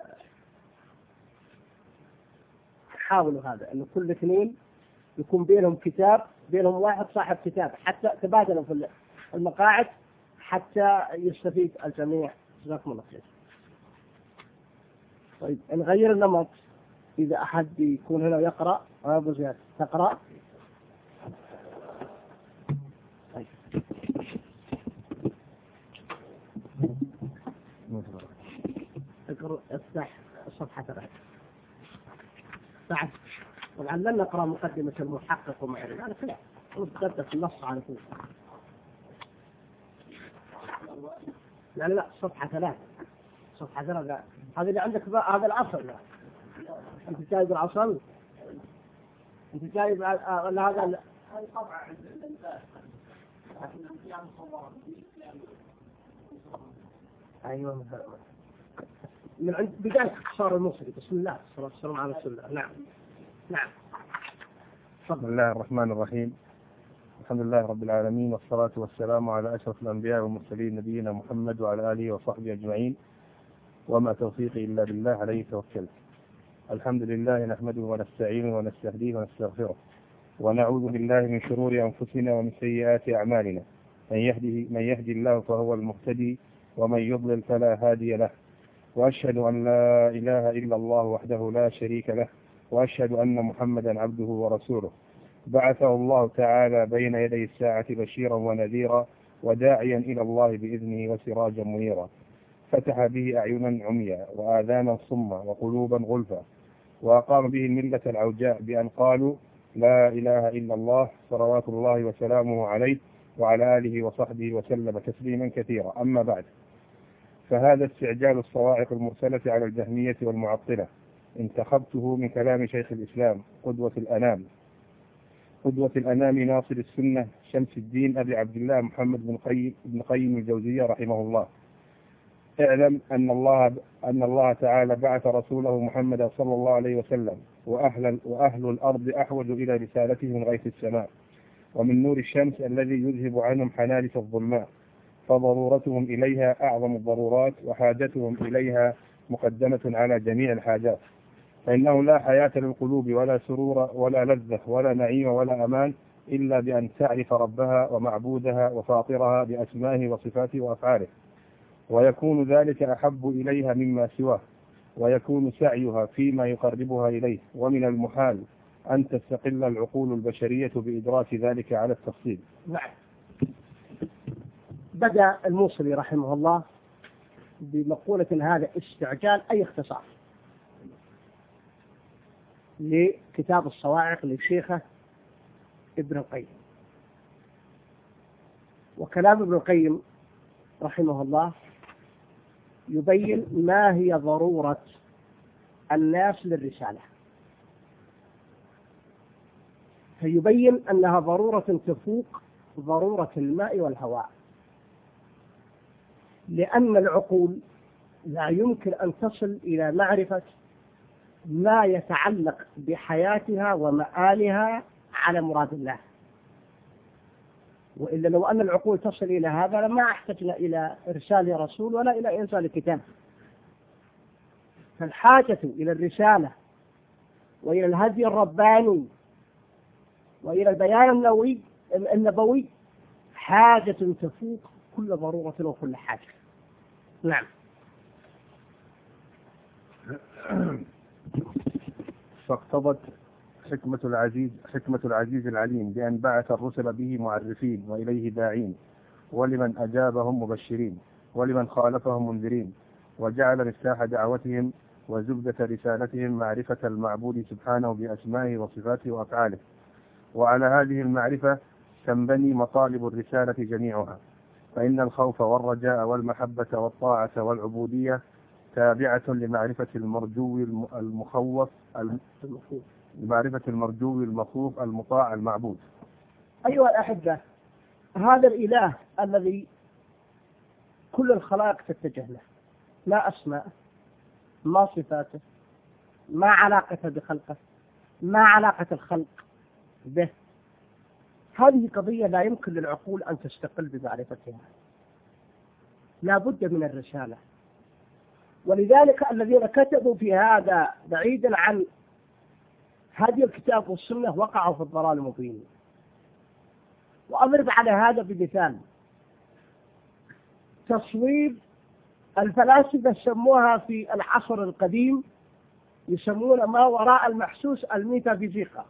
حاولوا هذا، أن كل اثنين يكون بينهم كتاب، بينهم واحد صاحب كتاب، حتى تبادلوا في المقاعد حتى يستفيد الجميع. جزاكم الله خير. طيب نغير النمط، إذا أحد يكون هنا ويقرأ. أبو زياد تقرأ. طيب. اقرأ، افتح الصفحة ثلاثة. بعد طبعا لن نقرأ مقدمة المحقق وما إلى ذلك، لا نتقدم في النص على طول. لا لا صفحة ثلاثة، صفحة ثلاثة هذا اللي عندك بقى، هذا العصر. لا أنت جايب العصر، أنت جايب ولا هذا أيوة من عند بداية اختصار المصري. بسم الله والصلاة والسلام على رسول الله. نعم نعم. بسم الله الرحمن الرحيم. الحمد لله رب العالمين، والصلاة والسلام على أشرف الأنبياء والمرسلين نبينا محمد وعلى آله وصحبه أجمعين، وما توفيقي إلا بالله عليه توكلت. الحمد لله نحمده ونستعينه ونستهديه ونستغفره، ونعوذ بالله من شرور أنفسنا ومن سيئات أعمالنا. من يهده من يهدي الله فهو المهتدي، ومن يضلل فلا هادي له. وأشهد أن لا إله إلا الله وحده لا شريك له، وأشهد أن محمدا عبده ورسوله. بعثه الله تعالى بين يدي الساعة بشيرا ونذيرا، وداعيا إلى الله بإذنه وسراجا منيرا. فتح به أعينا عميا وآذانا صما وقلوبا غلفا، وأقام به الملة العوجاء بأن قالوا لا إله إلا الله، صلوات الله وسلامه عليه وعلى آله وصحبه وسلم تسليما كثيرا. أما بعد، فهذا استعجال الصواعق المرسلة على الجهمية والمعطلة انتخبته من كلام شيخ الإسلام قدوة الأنام قدوة الأنام ناصر السنة شمس الدين أبي عبد الله محمد بن قيم بن قيم الجوزية رحمه الله. اعلم أن الله أن الله تعالى بعث رسوله محمد صلى الله عليه وسلم، وأهل وأهل الأرض أحوج إلى رسالته من غيث السماء ومن نور الشمس الذي يذهب عنهم حنادف الظلماء، فضرورتهم إليها أعظم الضرورات، وحاجتهم إليها مقدمة على جميع الحاجات. فإنه لا حياة للقلوب ولا سرور ولا لذة ولا نعيم ولا أمان إلا بأن تعرف ربها ومعبودها وفاطرها بأسمائه وصفاته وأفعاله. ويكون ذلك أحب إليها مما سواه، ويكون سعيها فيما يقربها إليه، ومن المحال أن تستقل العقول البشرية بإدراك ذلك على التفصيل. نعم. بدأ الموصلي رحمه الله بمقولة هذا استعجال أي اختصار لكتاب الصواعق للشيخة ابن القيم. وكلام ابن القيم رحمه الله يبين ما هي ضرورة الناس للرسالة، فيبين أنها ضرورة تفوق ضرورة الماء والهواء، لأن العقول لا يمكن أن تصل إلى معرفة ما يتعلق بحياتها ومآلها على مراد الله، وإلا لو أن العقول تصل إلى هذا لما احتجنا إلى إرسال رسول ولا إلى إرسال كتاب. فالحاجة إلى الرسالة وإلى الهدي الرباني وإلى البيان النبوي النبوي حاجة تفوق كل ضرورة وكل حاجة. نعم. فاقتضت حكمة العزيز حكمة العزيز العليم بأن بعث الرسل به معرفين وإليه داعين، ولمن أجابهم مبشرين، ولمن خالفهم منذرين، وجعل مفتاح دعوتهم وزبدة رسالتهم معرفة المعبود سبحانه بأسمائه وصفاته وأفعاله. وعلى هذه المعرفة تنبني مطالب الرسالة جميعها، فإن الخوف والرجاء والمحبة والطاعة والعبودية تابعة لمعرفة المرجو المخوف لمعرفة المرجو المخوف المطاع المعبود. أيها الأحبة، هذا الإله الذي كل الخلائق تتجه له، ما أسماءه، ما صفاته، ما علاقته بخلقه، ما علاقة الخلق به، هذه قضية لا يمكن للعقول أن تستقل بمعرفتها، لا بد من الرسالة. ولذلك الذين كتبوا في هذا بعيدا عن هذه الكتاب والسنة وقعوا في الضلال المبين. وأضرب على هذا بمثال، تصوير الفلاسفة سموها في العصر القديم يسمون ما وراء المحسوس الميتافيزيقا،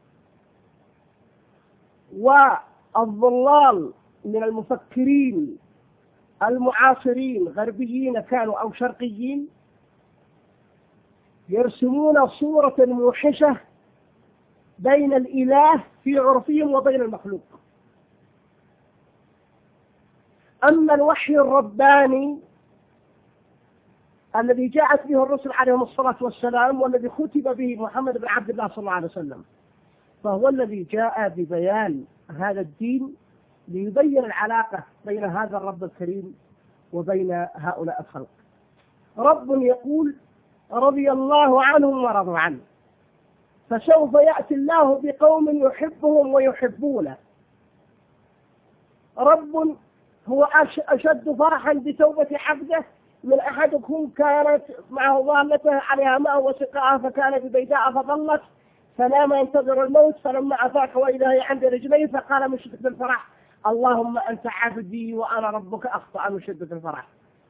والضلال من المفكرين المعاصرين غربيين كانوا أو شرقيين يرسمون صورة موحشة بين الإله في عرفهم وبين المخلوق. أما الوحي الرباني الذي جاءت به الرسل عليهم الصلاة والسلام والذي ختم به محمد بن عبد الله صلى الله عليه وسلم، فهو الذي جاء ببيان هذا الدين ليبين العلاقة بين هذا الرب الكريم وبين هؤلاء الخلق. رب يقول رضي الله عنهم ورضوا عنه، فسوف يأتي الله بقوم يحبهم ويحبونه. رب هو أشد فرحا بتوبة عبده من أحدكم كانت معه ضالته عليها ماء وسقاها فكانت بيداء فضلت فنام ينتظر الموت فلما أفاق وإذا هي عند رجليه فقال من شدة الفرح اللهم أنت عبدي وأنا ربك أخطأ من شدة الفرح.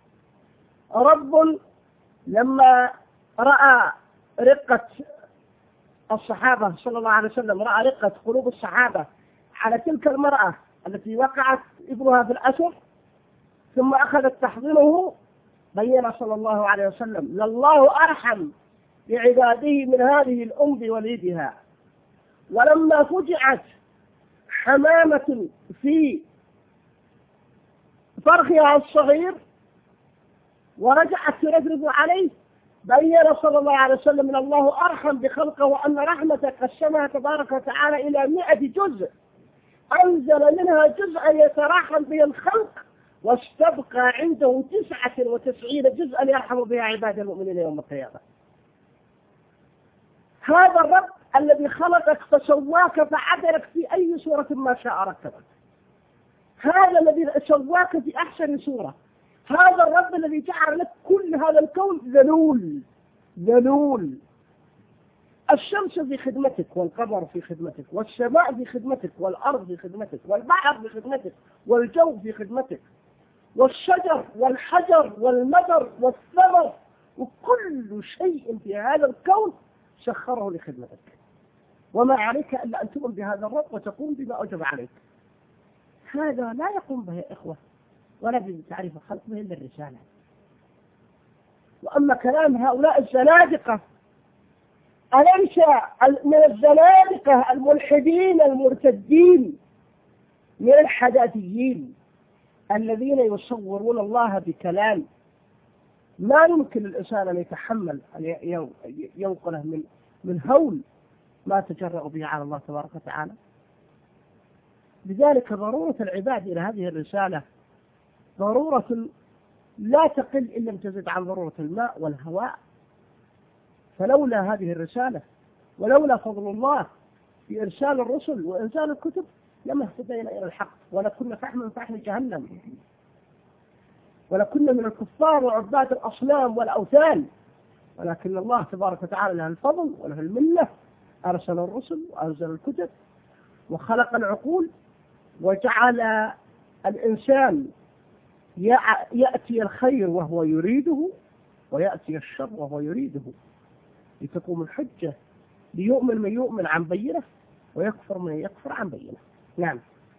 رب لما رأى رقة الصحابة صلى الله عليه وسلم، رأى رقة قلوب الصحابة على تلك المرأة التي وقعت ابنها في الأسر ثم أخذت تحضنه، بين صلى الله عليه وسلم لله أرحم بعباده من هذه الأم بوليدها. ولما فجعت حمامة في فرخها الصغير ورجعت ترفرف عليه، بين صلى الله عليه وسلم من الله أرحم بخلقه وأن رحمته قسمها تبارك وتعالى إلى مئة جزء، أنزل منها جزءا يتراحم به الخلق واستبقى عنده تسعة وتسعين جزءا يرحم بها عباد المؤمنين يوم القيامة. هذا الرب الذي خلقك فسواك فعدلك في أي صورة ما شاء ركبك، هذا الذي سواك في أحسن صورة، هذا الرب الذي جعل لك كل هذا الكون ذلول ذلول، الشمس في خدمتك والقمر في خدمتك والسماء في خدمتك والأرض في خدمتك والبحر في خدمتك والجو في خدمتك، والشجر والحجر والمدر والثمر وكل شيء في هذا الكون سخره لخدمتك، وما عليك إلا أن تؤمن بهذا الرب وتقوم بما أوجب عليك. هذا لا يقوم به إخوة ولا بتعريف الخلق به إلا الرسالة. وأما كلام هؤلاء الزنادقة، أليس من الزنادقة الملحدين المرتدين من الحداثيين الذين يصورون الله بكلام ما يمكن الإنسان أن يتحمل أن ينقله من من هول ما تجرأ به على الله تبارك وتعالى؟ لذلك ضرورة العباد إلى هذه الرسالة ضرورة لا تقل إن لم تزد عن ضرورة الماء والهواء. فلولا هذه الرسالة ولولا فضل الله في إرسال الرسل وإنزال الكتب لما اهتدينا إلى الحق، ولكنا فحما فحم جهنم، ولكنا من الكفار وعباد الأصنام والأوثان. ولكن الله تبارك وتعالى له الفضل وله المنة، أرسل الرسل وأنزل الكتب وخلق العقول وجعل الإنسان يأتي الخير وهو يريده ويأتي الشر وهو يريده، لتقوم الحجة ليؤمن من يؤمن عن بينه ويكفر من يكفر عن بينه. نعم.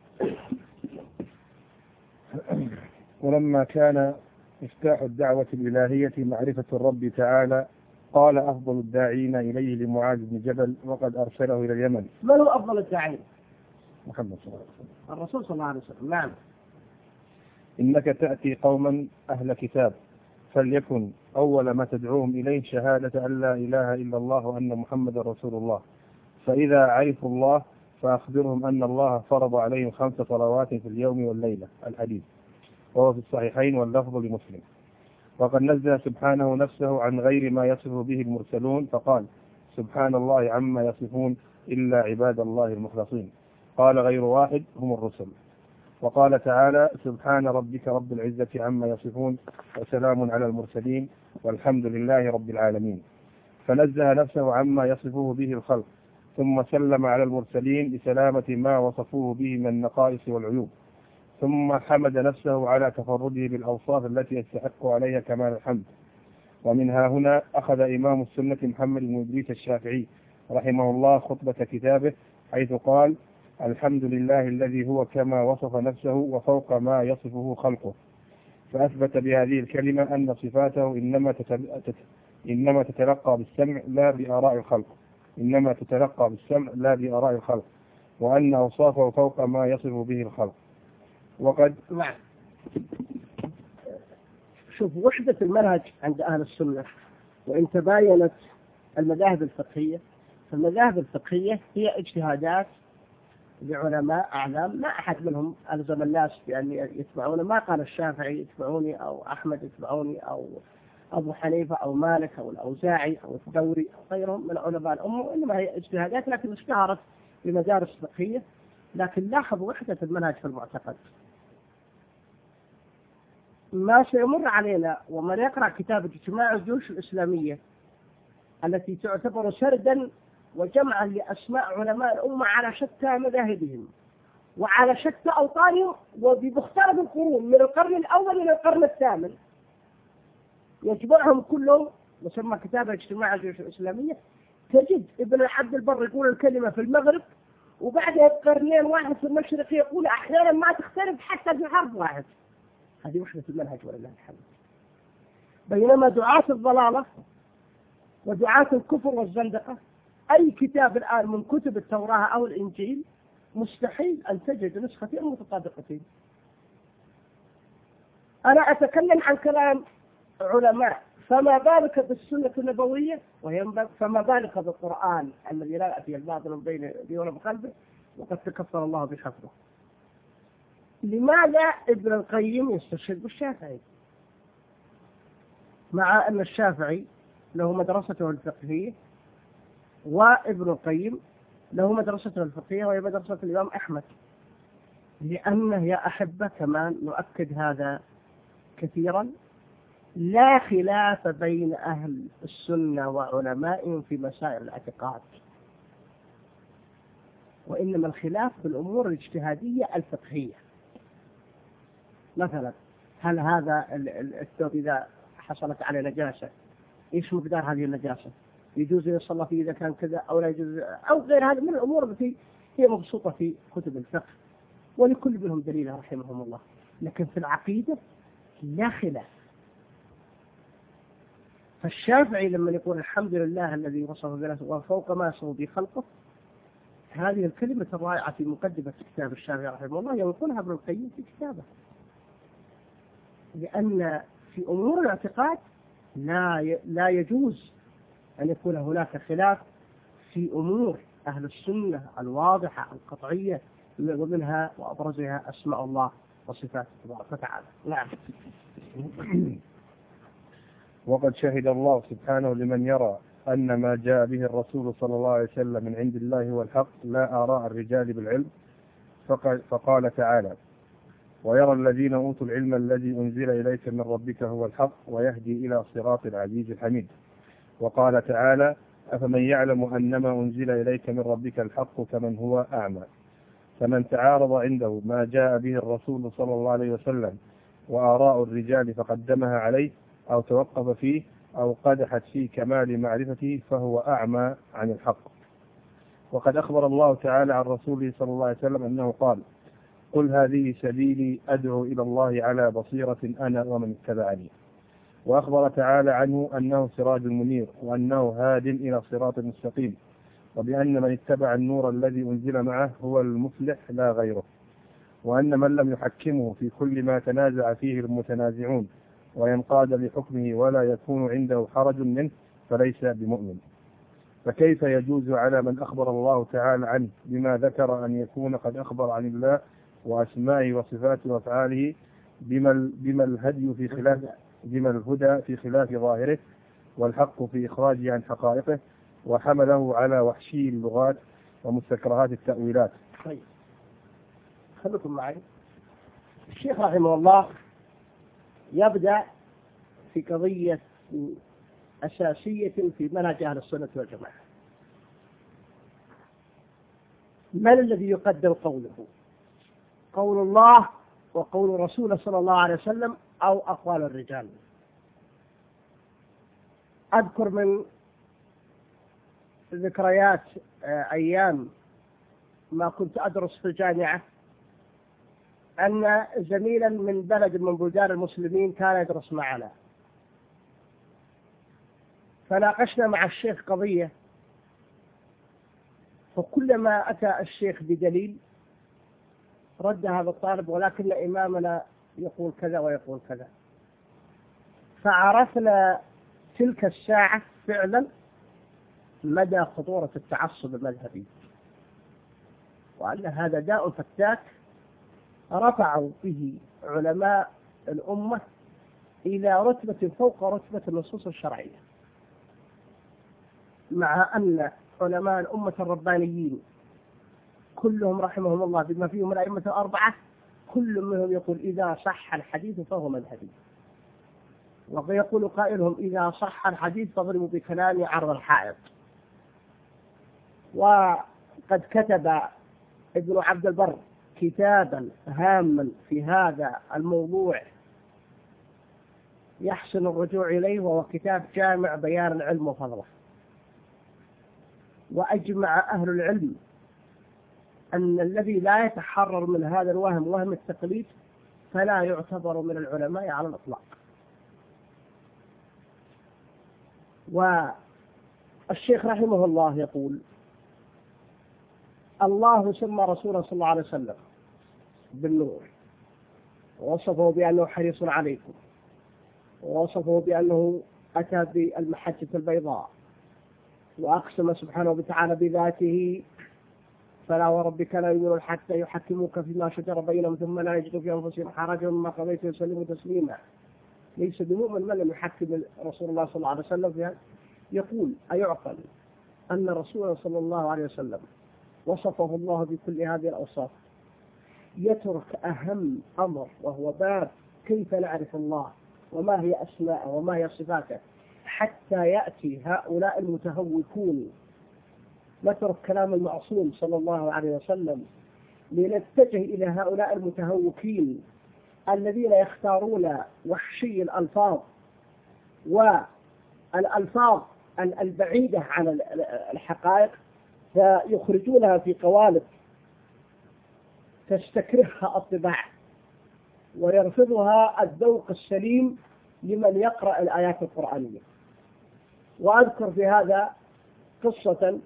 ولما كان مفتاح الدعوة الإلهية معرفة الرب تعالى، قال أفضل الداعين إليه لمعاذ بن جبل وقد أرسله إلى اليمن. من هو أفضل الداعين؟ محمد صلى الله عليه وسلم، الرسول صلى الله عليه وسلم. نعم. إنك تأتي قوما أهل كتاب فليكن أول ما تدعوهم إليه شهادة أن لا إله إلا الله وأن محمد رسول الله، فإذا عرفوا الله فأخبرهم أن الله فرض عليهم خمس صلوات في اليوم والليلة. الحديث وهو في الصحيحين واللفظ لمسلم. وقد نزه سبحانه نفسه عن غير ما يصف به المرسلون فقال: سبحان الله عما يصفون إلا عباد الله المخلصين. قال غير واحد هم الرسل. وقال تعالى: سبحان ربك رب العزة عما يصفون وسلام على المرسلين والحمد لله رب العالمين. فنزه نفسه عما يصفه به الخلق، ثم سلم على المرسلين بسلامة ما وصفوه به من النقائص والعيوب، ثم حمد نفسه على تفرده بالأوصاف التي يستحق عليها كمال الحمد. ومنها هنا أخذ إمام السنة محمد بن إدريس الشافعي رحمه الله خطبة كتابه، حيث قال: الحمد لله الذي هو كما وصف نفسه وفوق ما يصفه خلقه، فأثبت بهذه الكلمة أن صفاته إنما إنما تتلقى بالسمع لا بآراء الخلق إنما تتلقى بالسمع لا بآراء الخلق وأن أوصافه فوق ما يصف به الخلق. وقد نعم. شوف، وحدة المنهج عند أهل السنة وإن تباينت المذاهب الفقهية، فالمذاهب الفقهية هي اجتهادات لعلماء أعلام ما أحد منهم ألزم الناس بأن يتبعون، ما قال الشافعي يتبعوني أو أحمد يتبعوني أو أبو حنيفة أو مالك أو الأوزاعي أو الثوري أو غيرهم من علماء الأمة، إنما هي اجتهادات لكن اشتهرت بمدارس فقهية. لكن لاحظوا وحدة المنهج في المعتقد. ما سيمر علينا ومن يقرأ كتاب اجتماع الجيوش الإسلامية التي تعتبر سردا وجمعا لأسماء علماء الأمة على شتى مذاهبهم وعلى شتى أوطانهم وبمختلف القرون من القرن الأول إلى القرن الثامن، يجمعهم كلهم يسمى كتاب اجتماع الجيوش الإسلامية. تجد ابن عبد البر يقول الكلمة في المغرب وبعدها بقرنين واحد في المشرق يقول أحيانا ما تختلف حتى في حرف واحد. هذه وحدة المنهج ولله الحمد. بينما دعاة الضلالة ودعاة الكفر والزندقة أي كتاب الآن من كتب التوراة أو الإنجيل مستحيل أن تجد نسختين متطابقتين. أنا أتكلم عن كلام علماء، فما بالك بالسنة النبوية، فما بالك بالقرآن الذي لا يأتي الباطل من بين يديه ولا من خلفه وقد تكفر الله بحفظه. لماذا ابن القيم يستشهد بالشافعي مع أن الشافعي له مدرسته الفقهية وابن القيم له مدرسته الفقهية وهي مدرسة الإمام أحمد؟ لأنه يا أحبة كمان نؤكد هذا كثيرا، لا خلاف بين أهل السنة وعلمائهم في مسائل الاعتقاد، وإنما الخلاف في الأمور الاجتهادية الفقهية. مثلا هل هذا الثوب إذا حصلت على نجاسة إيش مقدار هذه النجاسة؟ يجوز يصلى فيه إذا كان كذا أو لا يجوز، أو غير هذا من الأمور التي هي مبسوطة في كتب الفقه، ولكل منهم دليل رحمهم الله. لكن في العقيدة لا خلاف. فالشافعي لما يقول الحمد لله الذي وصف بنفسه وفوق ما يصف به خلقه، هذه الكلمة الرائعة في مقدمة كتاب الشافعي رحمه الله ينقلها ابن القيم في كتابه، لأن في أمور الاعتقاد لا لا يجوز أن يكون هناك خلاف في أمور أهل السنة الواضحة القطعية، ومنها وأبرزها أسماء الله وصفاته تبارك وتعالى. نعم. وقد شهد الله سبحانه لمن يرى أن ما جاء به الرسول صلى الله عليه وسلم من عند الله هو الحق لا آراء الرجال بالعلم، فقال تعالى: ويرى الذين أوتوا العلم الذي أنزل إليك من ربك هو الحق ويهدي إلى صراط العزيز الحميد. وقال تعالى: أفمن يعلم أنما أنزل إليك من ربك الحق كمن هو أعمى. فمن تعارض عنده ما جاء به الرسول صلى الله عليه وسلم وآراء الرجال فقدمها عليه أو توقف فيه أو قدحت في كمال معرفته فهو أعمى عن الحق. وقد أخبر الله تعالى عن رسوله صلى الله عليه وسلم أنه قال: قل هذه سبيلي أدعو إلى الله على بصيرة أنا ومن اتبعني. وأخبر تعالى عنه أنه سراج منير وأنه هاد إلى صراط مستقيم، وبأن من اتبع النور الذي أنزل معه هو المفلح لا غيره، وأن من لم يحكمه في كل ما تنازع فيه المتنازعون وينقاد لحكمه ولا يكون عنده حرج منه فليس بمؤمن. فكيف يجوز على من أخبر الله تعالى عنه بما ذكر أن يكون قد أخبر عن الله وأسمائه وصفاته وأفعاله بما بما الهدي في خلاف بما الهدى في خلاف ظاهره والحق في إخراجه عن حقائقه، وحمله على وحشي اللغات ومستكرهات التأويلات. طيب خلكم معي. الشيخ رحمه الله يبدأ في قضية أساسية في منهج أهل السنة والجماعة. من الذي يقدم قوله؟ قول الله وقول رسوله صلى الله عليه وسلم أو أقوال الرجال؟ أذكر من ذكريات أيام ما كنت أدرس في الجامعة أن زميلا من بلد من بلدان المسلمين كان يدرس معنا، فناقشنا مع الشيخ قضية، فكلما أتى الشيخ بدليل رد هذا الطالب ولكن إمامنا يقول كذا ويقول كذا. فعرفنا تلك الساعة فعلا مدى خطورة التعصب المذهبي، وأن هذا داء فتاك رفعوا به علماء الأمة إلى رتبة فوق رتبة النصوص الشرعية، مع أن علماء الأمة الربانيين كلهم رحمهم الله بما فيهم الأئمة الأربعة كل منهم يقول إذا صح الحديث فهو مذهبي، ويقول قائلهم إذا صح الحديث فاضربوا بكلامي عرض الحائط. وقد كتب ابن عبد البر كتابا هاما في هذا الموضوع يحسن الرجوع إليه، وهو كتاب جامع بيان العلم وفضله. وأجمع أهل العلم أن الذي لا يتحرر من هذا الوهم وهم التقليد فلا يعتبر من العلماء على الإطلاق. والشيخ رحمه الله يقول: الله سمى رسوله صلى الله عليه وسلم بالنور، ووصفه بأنه حريص عليكم، ووصفه بأنه أتى بالمحجة البيضاء، وأقسم سبحانه وتعالى بذاته: فلا وربك لا يؤمنون حتى يحكموك فيما شجر بينهم ثم لا يجدوا في أنفسهم حرجا مما قضيت ويسلموا تسليما. ليس بمؤمن من لم يحكم رسول الله صلى الله عليه وسلم فيها. يقول: أيعقل أن رسول صلى الله عليه وسلم وصفه الله بكل هذه الأوصاف يترك أهم أمر وهو باب كيف نعرف الله وما هي أسماءه وما هي صفاته حتى يأتي هؤلاء المتهوكون، نترك كلام المعصوم صلى الله عليه وسلم لنتجه إلى هؤلاء المتهوكين الذين يختارون وحشي الألفاظ والألفاظ البعيدة عن الحقائق فيخرجونها في قوالب تستكرهها الطباع ويرفضها الذوق السليم لمن يقرأ الآيات القرآنية. وأذكر في هذا قصة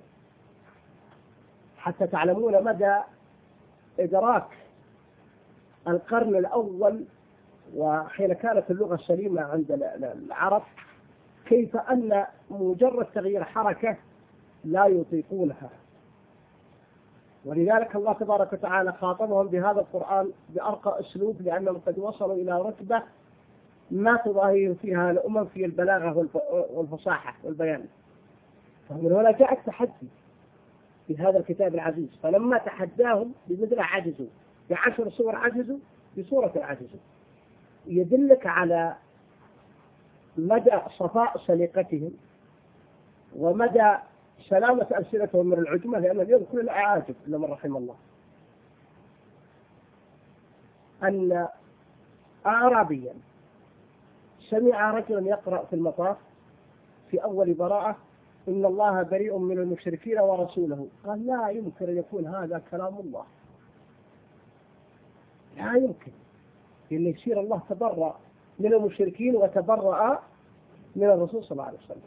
حتى تعلمون مدى إدراك القرن الأول وحين كانت اللغة السليمة عند العرب كيف أن مجرد تغيير حركة لا يطيقونها، ولذلك الله تبارك وتعالى خاطبهم بهذا القرآن بأرقى أسلوب لأنهم قد وصلوا إلى رتبة ما تضاهيهم فيها الأمم في البلاغة والفصاحة والبيان. فمن هنا جاء التحدي في هذا الكتاب العزيز، فلما تحداهم بمثل عجزوا، بعشر صور عجزوا، بصورة عجزوا، يدلك على مدى صفاء سليقتهم ومدى سلامة ألسنتهم من العجمة، لأن اليوم كل الأعاجب إلا من رحم الله. أن أعرابيا سمع رجلا يقرأ في المطاف في أول براءة إن الله بريء من المشركين ورسوله، قال لا يمكن أن يكون هذا كلام الله، لا يمكن أن يصير الله تبرأ من المشركين وتبرأ من الرسول صلى الله عليه وسلم.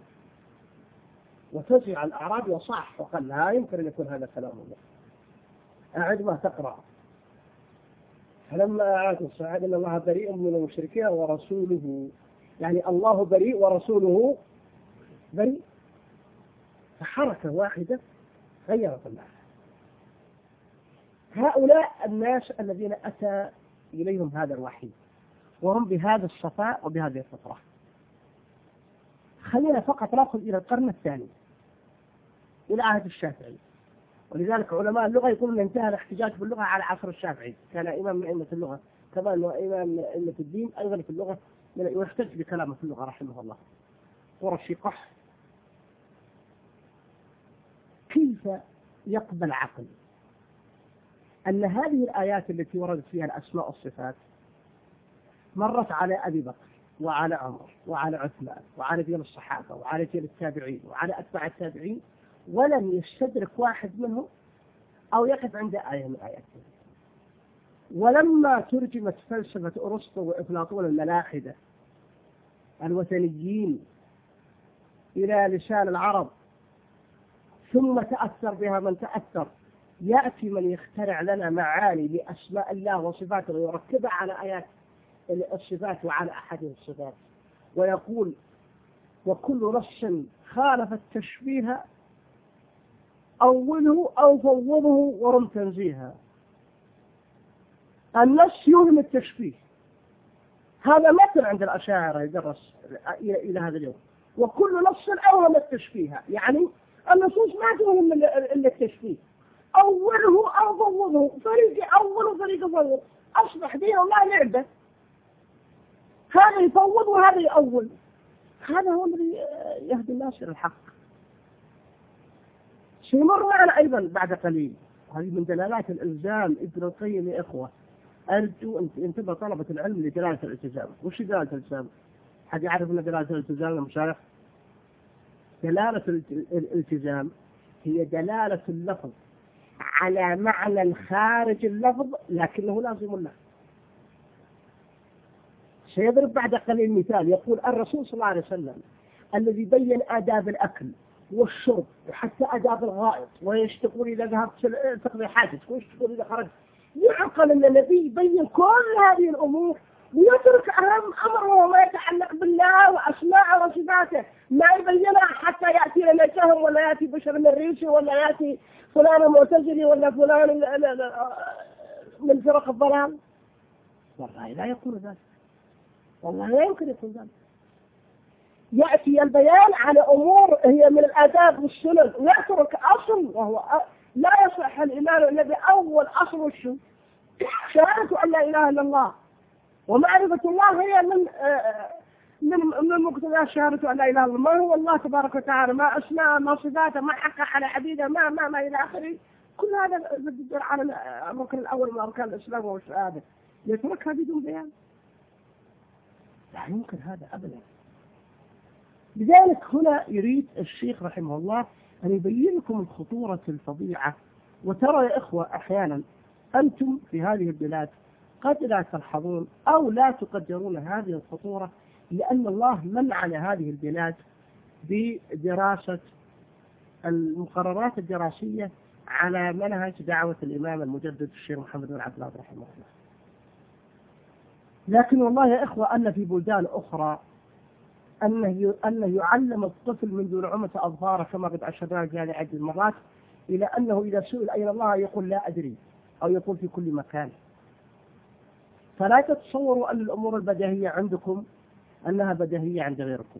وتزع الأعرابي وصح وقال لا يمكن أن يكون هذا كلام الله، أعد ما تقرأ. فلما أعاد الصعاد إن الله بريء من المشركين ورسوله، يعني الله بريء ورسوله بريء، فحركة واحدة غيرت الله. هؤلاء الناس الذين أتى إليهم هذا الوحي وهم بهذا الصفاء وبهذه الفطرة. خلينا فقط نأخذ إلى القرن الثاني إلى عهد الشافعي، ولذلك علماء اللغة يقولون انتهى الاحتجاج باللغة على عصر الشافعي، كان إمام من أئمة اللغة كما أنه إمام من أئمة الدين أيضا في اللغة ويحتج بكلامه في اللغة رحمه الله. قرشي قح، كيف يقبل عقل أن هذه الآيات التي وردت فيها الأسماء والصفات مرت على أبي بكر وعلى عمر وعلى عثمان وعلى جيل الصحابة وعلى جيل التابعين وعلى أتباع التابعين ولم يستدرك واحد منهم أو يقف عند آية من آياتهم؟ ولما ترجمت فلسفة أرسطو وأفلاطون الملاحدة الوثنيين إلى لسان العرب ثم تأثر بها من تأثر، يأتي من يخترع لنا معاني لأسماء الله وصفاته ويركبها على آيات الصفات وعلى أحد الصفات، ويقول وكل نص خالف التشبيه أوله أو فوضه ورم تنزيها. النص يوهم التشبيه، هذا مثل عند الأشاعرة يدرس إلى إلى هذا اليوم، وكل نص أوهم التشبيه، يعني النصوص ما توهم إلا التشبيه، أوله أو فوضه، فريق أول وفريق فوض، أصبح دين الله لعبة، هذا يفوض وهذا يأول. هذا هو الذي يهدي الناس إلى الحق. سيمر معنا أيضا بعد قليل، هذه من دلالات الإلزام ابن القيم يا إخوة. أرجو أن ينتبه طلبة العلم لدلالة الالتزام. وش دلالة الالتزام؟ حد يعرف أن دلالة الالتزام المشايخ؟ دلالة الالتزام هي دلالة اللفظ على معنى خارج اللفظ لكنه لازم له. سيضرب بعد قليل مثال، يقول الرسول صلى الله عليه وسلم الذي بين آداب الأكل والشرب وحتى آداب الغائط، وإيش تقول إذا ذهبت تقضي حاجتك، وإيش تقول إذا خرجت، يعقل أن النبي يبين كل هذه الأمور ويترك أهم أمر وهو ما يتعلق بالله وأسماء وصفاته، ما يبينها حتى يأتي لنا جهم ولا يأتي بشر من الريشي ولا يأتي فلان المعتزلي ولا فلان من فرق الضلال. والله لا يكون ذلك، والله لا يمكن يكون ذلك. يأتي البيان على أمور هي من الآداب والسنن ويترك أصل وهو لا يصح الإيمان الذي أول أصل وشو شهادة أن لا إله إلا الله، ومعرفة الله هي من من من مقتضى شهادة أن لا إله إلا الله. ما هو الله تبارك وتعالى، ما أسماء، ما صفاته، ما حقق على عبيده، ما ما ما إلى آخره. كل هذا يدل على الركن الأول من أركان الإسلام والشهادة. يتركها بدون بيان؟ لا يمكن هذا أبدا. لذلك هنا يريد الشيخ رحمه الله أن يبين لكم الخطورة الفظيعة. وترى يا إخوة أحيانا أنتم في هذه البلاد قد لا تلحظون أو لا تقدرون هذه الخطورة، لأن الله منعنا هذه البلاد بدراسة المقررات الدراسية على منهج دعوة الإمام المجدد الشيخ محمد بن عبد الله رحمه الله. لكن والله يا إخوة أن في بلدان أخرى أنه أنه يعلم الطفل منذ نعومة أظفاره كما قد أشرنا في هذه عدة مرات، إلى أنه إذا سئل أين الله يقول لا أدري، أو يقول في كل مكان. فلا تتصوروا أن الأمور البديهية عندكم أنها بديهية عند غيركم.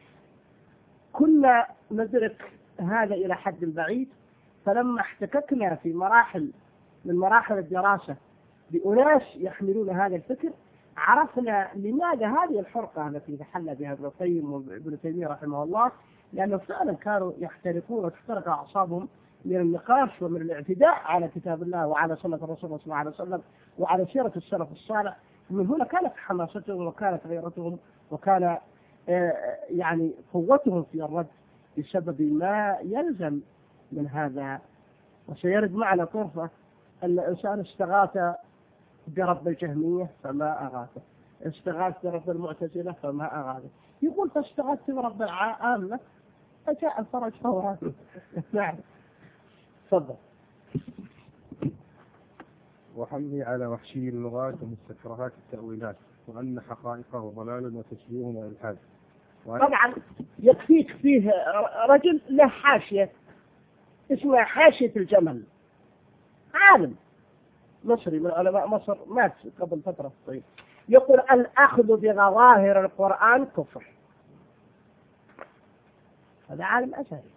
كنا ندرك هذا إلى حد بعيد، فلما احتككنا في مراحل من مراحل الدراسة بأناس يحملون هذا الفكر، عرفنا لماذا هذه الحرقة التي تحلى بها ابن القيم وابن تيمية رحمه الله، لأنه فعلا كانوا يحترقون وتحترق أعصابهم من النقاش ومن الاعتداء على كتاب الله وعلى سنة الرسول صلى الله عليه وسلم وعلى سيرة السلف الصالح. من هنا كانت حماستهم وكانت غيرتهم وكان يعني قوتهم في الرد بسبب ما يلزم من هذا. وسيرد معنا طرفة أن الإنسان استغاث برب الجهمية فما أغاثه، استغاث برب المعتزلة فما أغاثه، يقول فاستغاثت برب العامة فجاء الفرج فورا. نعم تفضل. وحمله على وحشي اللغات ومستكرهات التأويلات، وأن حقائقه ضلال وتشبيه وإلحاد. طبعا يكفيك فيه رجل له حاشية اسمها حاشية الجمل، عالم مصري من علماء مصر مات قبل فترة طيب، يقول الأخذ بظواهر القرآن كفر. هذا عالم أزهري.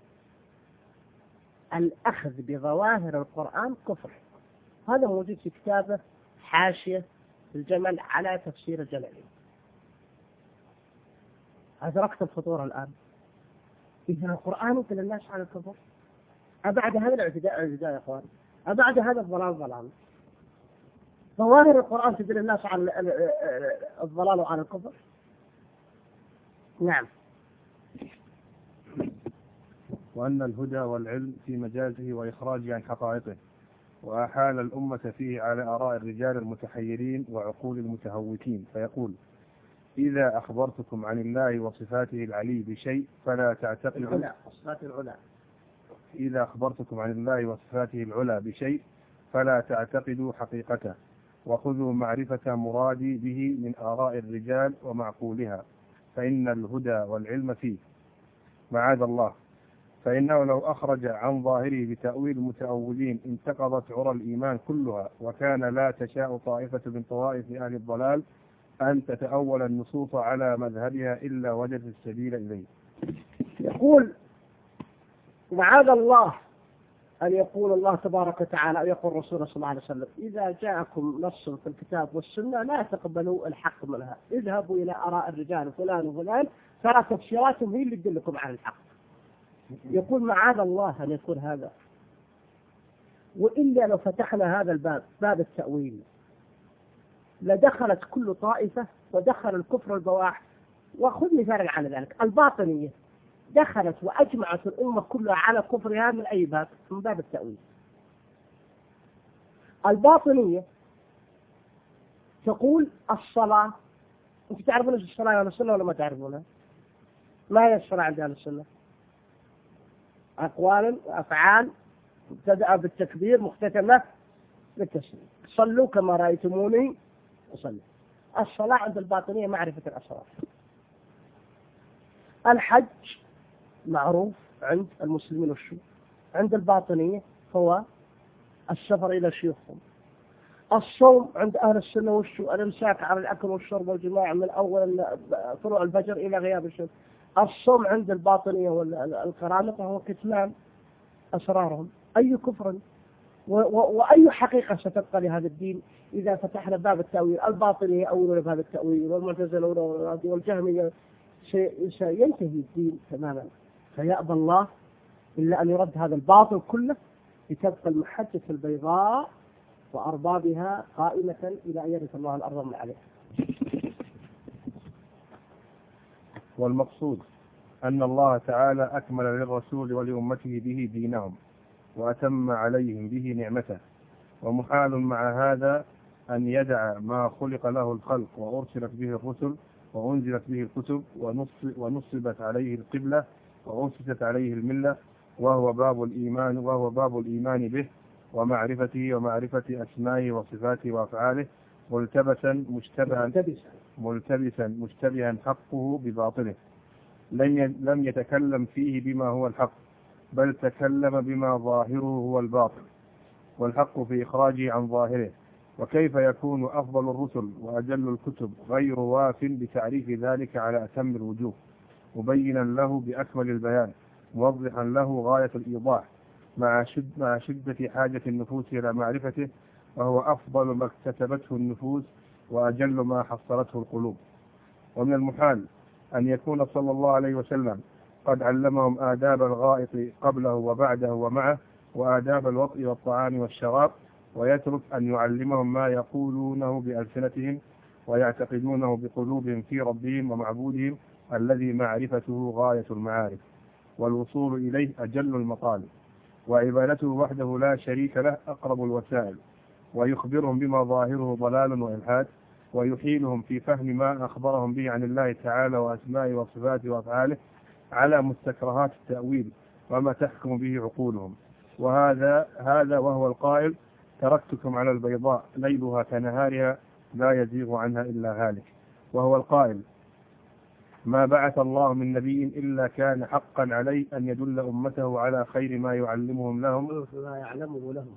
الأخذ بظواهر القرآن كفر، هذا موجود في كتابه حاشية الجمل على تفسير الجلالين. أدركت الخطورة الآن. إذا القرآن يدل الناس على الكفر، أبعد هذا الاعتداء الاعتداء يا أخوان، أبعد هذا الضلال ضلال. ظواهر القرآن تدل الناس على الضلال وعلى الكفر. نعم. وأن الهدى والعلم في مجازه وإخراجه عن حقائقه، وأحال الأمة فيه على آراء الرجال المتحيرين وعقول المتهوكين، فيقول إذا أخبرتكم عن الله وصفاته العلي بشيء فلا تعتقدوا العلا صفات العلا إذا أخبرتكم عن الله وصفاته العلا بشيء فلا تعتقدوا حقيقته، وخذوا معرفة مرادي به من آراء الرجال ومعقولها، فإن الهدى والعلم فيه. معاذ الله، فإنه لو أخرج عن ظاهره بتأويل المتأولين انتقضت عرى الإيمان كلها، وكان لا تشاء طائفة من طوائف أهل الضلال أن تتأول النصوص على مذهبها إلا وجدت السبيل إليه. يقول معاذ الله أن يقول الله تبارك وتعالى أو يقول رسول صلى الله عليه وسلم إذا جاءكم نص في الكتاب والسنة لا تقبلوا الحق منها، اذهبوا إلى آراء الرجال فلان وفلان ترى تفسيراتهم هي اللي تدلكم على الحق. يقول معاذ الله أن يكون هذا، وإلا لو فتحنا هذا الباب باب التأويل لدخلت كل طائفة ودخل الكفر البواح. وخذ مثالا على ذلك، الباطنية دخلت وأجمعت الأمة كلها على كفرها من أي باب؟ من باب التأويل. الباطنية تقول الصلاة، أنت تعرفون إيش الصلاة عند السنة ولا ما تعرفونها؟ ما هي الصلاة عند أهل السنة؟ أقوال وأفعال مبتدأة بالتكبير مختتمة بالتسليم. صلوا كما رأيتموني أصلي. الصلاة عند الباطنية معرفة الأسرار. الحج معروف عند المسلمين والشيوخ، عند الباطنية هو السفر إلى شيوخهم. الصوم عند أهل السنة والشيوخ الإمساك عن الأكل والشرب والجماع من أول طلوع الفجر إلى غياب الشمس. الصوم عند الباطنية والقرامطة هو كتمان أسرارهم. أي كفر وأي حقيقة ستبقى لهذا الدين إذا فتحنا باب التأويل؟ الباطنية أولون بهذا التأويل والمعتزلة والجهمية، سينتهي الدين تماما. فيأبى الله إلا أن يرد هذا الباطل كله لتبقى المحجة البيضاء وأربابها قائمة إلى أن يرث الله الأرض من عليها. والمقصود أن الله تعالى أكمل للرسول ولأمته به دينهم وأتم عليهم به نعمته، ومحال مع هذا أن يدع ما خلق له الخلق وأرسلت به الرسل وأنزلت به الكتب ونصبت عليه القبلة وأسست عليه الملة، وهو باب الإيمان وهو باب الإيمان به ومعرفته ومعرفة أسمائه وصفاته وأفعاله، ملتبسا مشتبها ملتبسا مشتبها حقه بباطله، لم يتكلم فيه بما هو الحق، بل تكلم بما ظاهره هو الباطل، والحق في إخراجه عن ظاهره. وكيف يكون أفضل الرسل وأجل الكتب غير واف بتعريف ذلك على أتم الوجوه، مبينا له بأكمل البيان، موضحا له غاية الإيضاح، مع, شد مع شدة حاجة النفوس إلى معرفته، وهو أفضل ما اكتسبته النفوس وأجل ما حصلته القلوب. ومن المحال أن يكون صلى الله عليه وسلم قد علمهم آداب الغائط قبله وبعده ومعه، وآداب الوطء والطعام والشراب، ويترك أن يعلمهم ما يقولونه بألسنتهم ويعتقدونه بقلوبهم في ربهم ومعبودهم الذي معرفته غاية المعارف والوصول إليه أجل المطالب، وعبادته وحده لا شريك له أقرب الوسائل، ويخبرهم بما ظاهره ضلال وإلحاد، ويحيلهم في فهم ما أخبرهم به عن الله تعالى وأسمائه وصفاته وأفعاله على مستكرهات التأويل وما تحكم به عقولهم. وهذا هذا وهو القائل: تركتكم على البيضاء ليلها كنهارها لا يزيغ عنها إلا هالك. وهو القائل: ما بعث الله من نبي إلا كان حقا عليه أن يدل أمته على خير ما يعلمهم لهم ما يعلمه لهم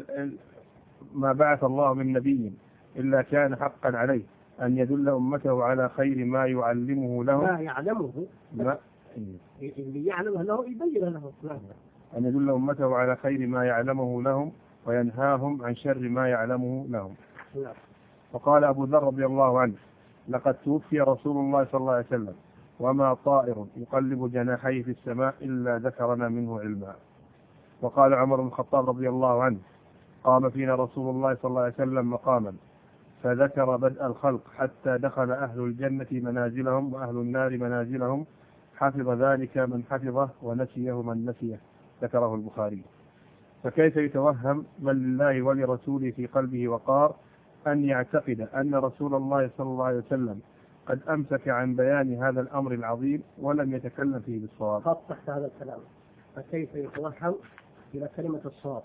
ما بعث الله من نبي إلا كان حقا عليه أن يدل أمته على خير ما يعلمه لهم ما يعلمه ما اللي يعلمه له يبين له أن يدل أمته على خير ما يعلمه لهم وينهاهم عن شر ما يعلمه لهم. وقال أبو ذر رضي الله عنه: لقد توفي رسول الله صلى الله عليه وسلم وما طائر يقلب جناحيه في السماء إلا ذكرنا منه علما. وقال عمر بن الخطاب رضي الله عنه: قام فينا رسول الله صلى الله عليه وسلم مقاما فذكر بدء الخلق حتى دخل أهل الجنة منازلهم وأهل النار منازلهم، حفظ ذلك من حفظه ونسيه من نسيه. ذكره البخاري. فكيف يتوهم من لله ولرسوله في قلبه وقار أن يعتقد أن رسول الله صلى الله عليه وسلم قد أمسك عن بيان هذا الأمر العظيم ولم يتكلم فيه بالصواب؟ خط تحت هذا الكلام. فكيف يتوهم إلى كلمة الصواب؟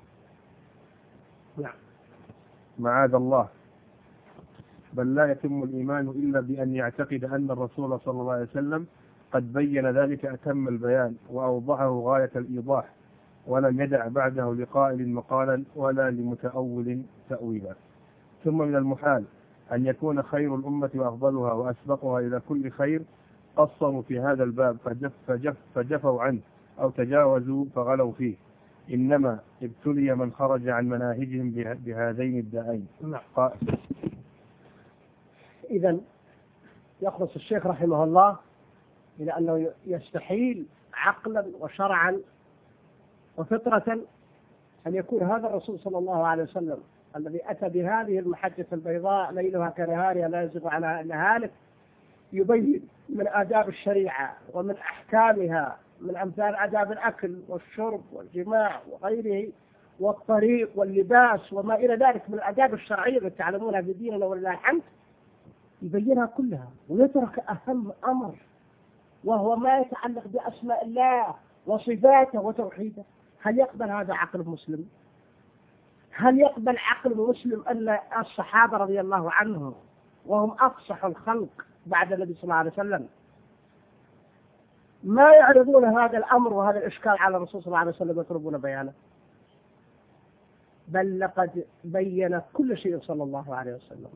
نعم. معاذ الله، بل لا يتم الإيمان إلا بأن يعتقد أن الرسول صلى الله عليه وسلم قد بين ذلك أتم البيان وأوضحه غاية الإيضاح، ولم يدع بعده لقائل مقالا ولا لمتأول تأويلا. ثم من المحال أن يكون خير الأمة وأفضلها وأسبقها إلى كل خير قصروا في هذا الباب فجف فجف فجفوا عنه أو تجاوزوا فغلوا فيه، إنما ابتلي من خرج عن مناهجهم بهذين الداءين. إذن يخلص الشيخ رحمه الله إلى أنه يستحيل عقلا وشرعا وفطرة أن يكون هذا الرسول صلى الله عليه وسلم الذي أتى بهذه المحجة البيضاء ليلها كنهارها لا يزيغ عنها إلا هالك يبين من آداب الشريعة ومن أحكامها من أمثال آداب الأكل والشرب والجماع وغيره والطريق واللباس وما إلى ذلك من الآداب الشرعية التي تعلمونها في ديننا ولله الحمد، يبينها كلها ويترك أهم أمر وهو ما يتعلق بأسماء الله وصفاته وتوحيده. هل يقبل هذا عقل مسلم؟ هل يقبل عقل مسلم أن الصحابة رضي الله عنهم وهم أفصح الخلق بعد النبي صلى الله عليه وسلم ما يعرضون هذا الأمر وهذا الإشكال على الرسول صلى الله عليه وسلم ويطلبون بيانه؟ بل لقد بين كل شيء صلى الله عليه وسلم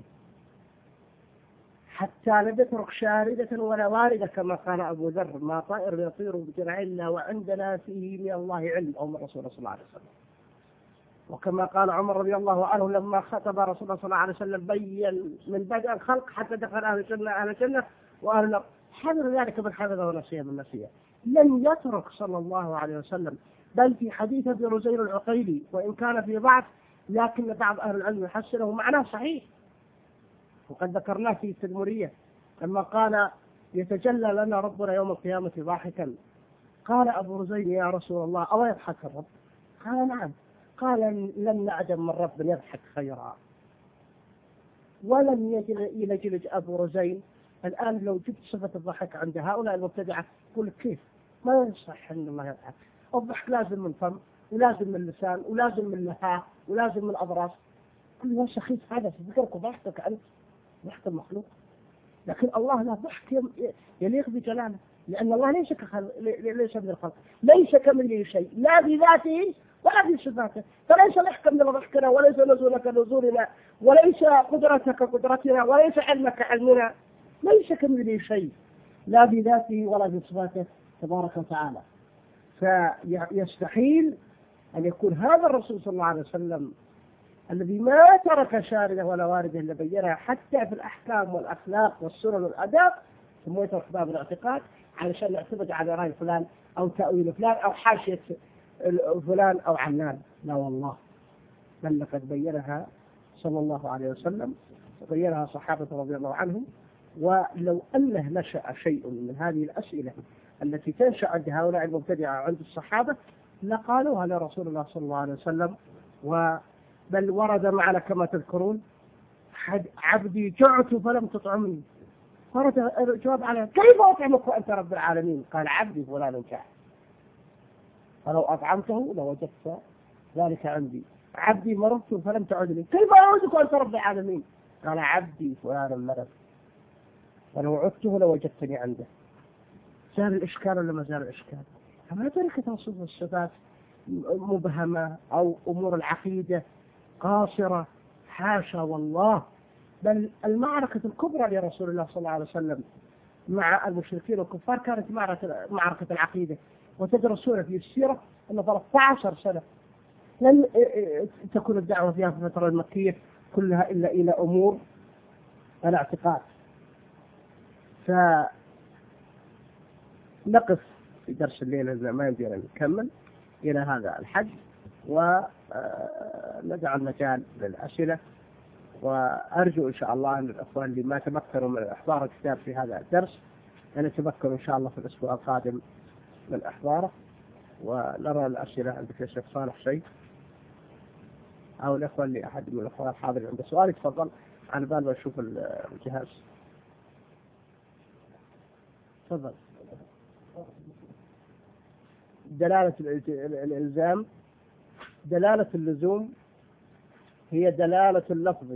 حتى لم يترك شاردة ولا واردة، كما قال أبو ذر: ما طائر يطير بجناحه إلا وعندنا فيه من الله علم، أو من رسول الله صلى الله عليه وسلم. وكما قال عمر رضي الله عنه لما خطب رسول الله صلى الله عليه وسلم بين من بدء الخلق حتى دخل أهل الجنة أهل الجنة وأهل النار، حذر ذلك من حفظه ونسيه من نسيه. لم يترك صلى الله عليه وسلم، بل في حديث ابن رزين العقيلي وإن كان في ضعف لكن بعض أهل العلم يحسنه معناه صحيح، وقد ذكرناه في التدمرية لما قال يتجلى لنا ربنا يوم القيامة ضاحكا، قال أبو رزين يا رسول الله أو يضحك الرب؟ قال نعم. قال لن نعدم من رب يضحك خيرا. ولم يلجلج أبو رزين. الآن لو جبت صفة الضحك عند هؤلاء المبتدعة يقول كيف ما يصح أن الله يضحك؟ الضحك لازم من فم، ولازم من لسان، ولازم من لحاء، ولازم من أضراس. كل يا سخيف هذا ذكرك ضحكك أنت، ضحك المخلوق. لكن الله لا ضحك يليق بجلاله، لأن الله ليس كخلق، ليس من الخلق، ليس كمثله شيء، لا بذاته ولا في صفاته، فليس ضحكا من ضحكنا، وليس نزولك نزولنا، وليس قدرتك قدرتنا، وليس علمك علمنا، ليس كمثله شيء لا بذاته ولا بصفاته تبارك وتعالى. فيستحيل أن يكون هذا الرسول صلى الله عليه وسلم الذي ما ترك شارده ولا وارده إلا بينها حتى في الأحكام والأخلاق والسنن والأداب، ثم يترك باب الاعتقاد علشان نعتمد على رأي فلان أو تأويل فلان أو حاشية فلان أو علان. لا والله، بل لقد بينها صلى الله عليه وسلم وبينها صحابة رضي الله عنهم. ولو أنه نشأ شيء من هذه الأسئلة التي تنشأ عند هؤلاء المبتدعة عند الصحابة لقالوها لرسول الله صلى الله عليه وسلم. بل ورد معنا كما تذكرون عبدي جعت فلم تطعمني، ورد الجواب عليه كيف أطعمك وأنت رب العالمين؟ قال عبدي فلان جاع فلو أطعمته لوجدت ذلك عندي. عبدي مرضت فلم تعدني، كيف أعودك وأنت رب العالمين؟ قال عبدي فلان مرض فلو عدته لوجدتني عنده. زال الإشكال ولا ما زال الإشكال؟ فما ترك توصف الصفات مبهمة أو أمور العقيدة قاصرة، حاشا والله. بل المعركة الكبرى لرسول الله صلى الله عليه وسلم مع المشركين والكفار كانت معركة معركة العقيدة. وتدرسون في السيرة أن ثلاثة عشر سنة لم تكون الدعوة فيها في الفترة المكية كلها إلا إلى أمور الاعتقاد. فنقف في درس الليلة ما يمدينا نكمل إلى هذا الحد، ونجعل مجال للأسئلة. وأرجو إن شاء الله أن الأخوان اللي ما تمكنوا من إحضار الكتاب في هذا الدرس أن يتمكنوا إن شاء الله في الأسبوع القادم من إحضاره. ونرى الأسئلة. عندك يا شيخ صالح شيء أو الأخوان اللي أحد من الأخوان الحاضر عنده سؤال يتفضل، على بال ما نشوف الجهاز. تفضل. دلالة الإلزام، دلالة اللزوم هي دلالة اللفظ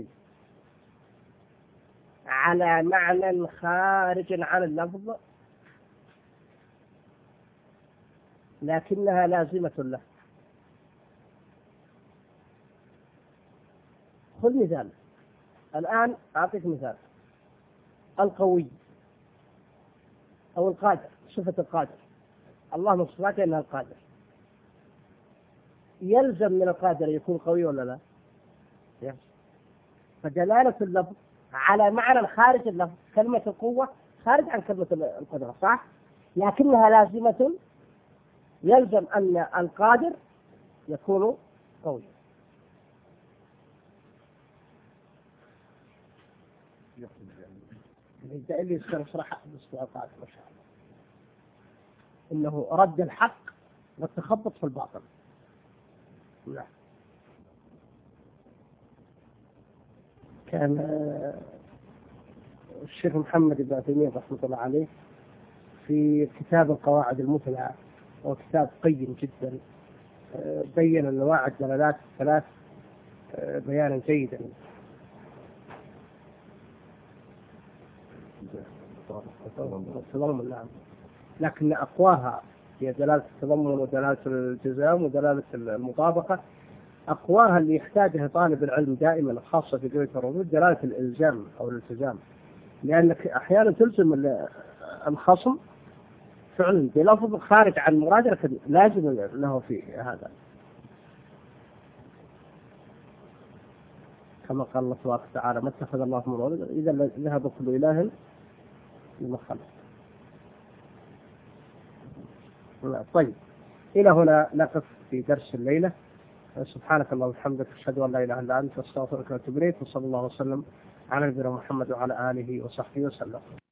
على معنى خارج عن اللفظ لكنها لازمة له. خذ مثال الآن، أعطيك مثال. القوي أو القادر، صفة القادر، الله من صفاته أنه القادر، يلزم من القادر يكون قوي ولا لا؟ يس. فدلالة اللفظ على معنى خارج اللفظ، كلمة القوة خارج عن كلمة القدرة صح؟ لكنها لازمة، يلزم أن القادر يكون قوي. إذا اللي يذكر صراحة بالأسبوع القادم ما شاء الله إنه رد الحق والتخبط في الباطل. لا. كان الشيخ محمد بن تيمية رحمة الله عليه في كتاب القواعد المثلى، وهو كتاب قيم جدا، بين أنواع الدلالات الثلاث بيانا جيدا. التضمن نعم، لكن أقواها هي دلالة التضمن ودلالة الالتزام ودلالة المطابقة. أقواها اللي يحتاجها طالب العلم دائما خاصة في قضية الردود دلالة الإلزام أو الالتزام، لأنك أحيانا تلزم الخصم فعلا بلفظ خارج عن مراده لكن لازم له في هذا، كما قال الله تبارك وتعالى ما اتخذ الله من ولد إذا ذهب كل إله بما خلق. طيب إلى هنا نقف في درس الليلة، سبحانك اللهم وبحمدك أشهد أن لا إله إلا أنت أستغفرك وأتوب إليك، وصلى الله وسلم على نبينا محمد وعلى آله وصحبه وسلم.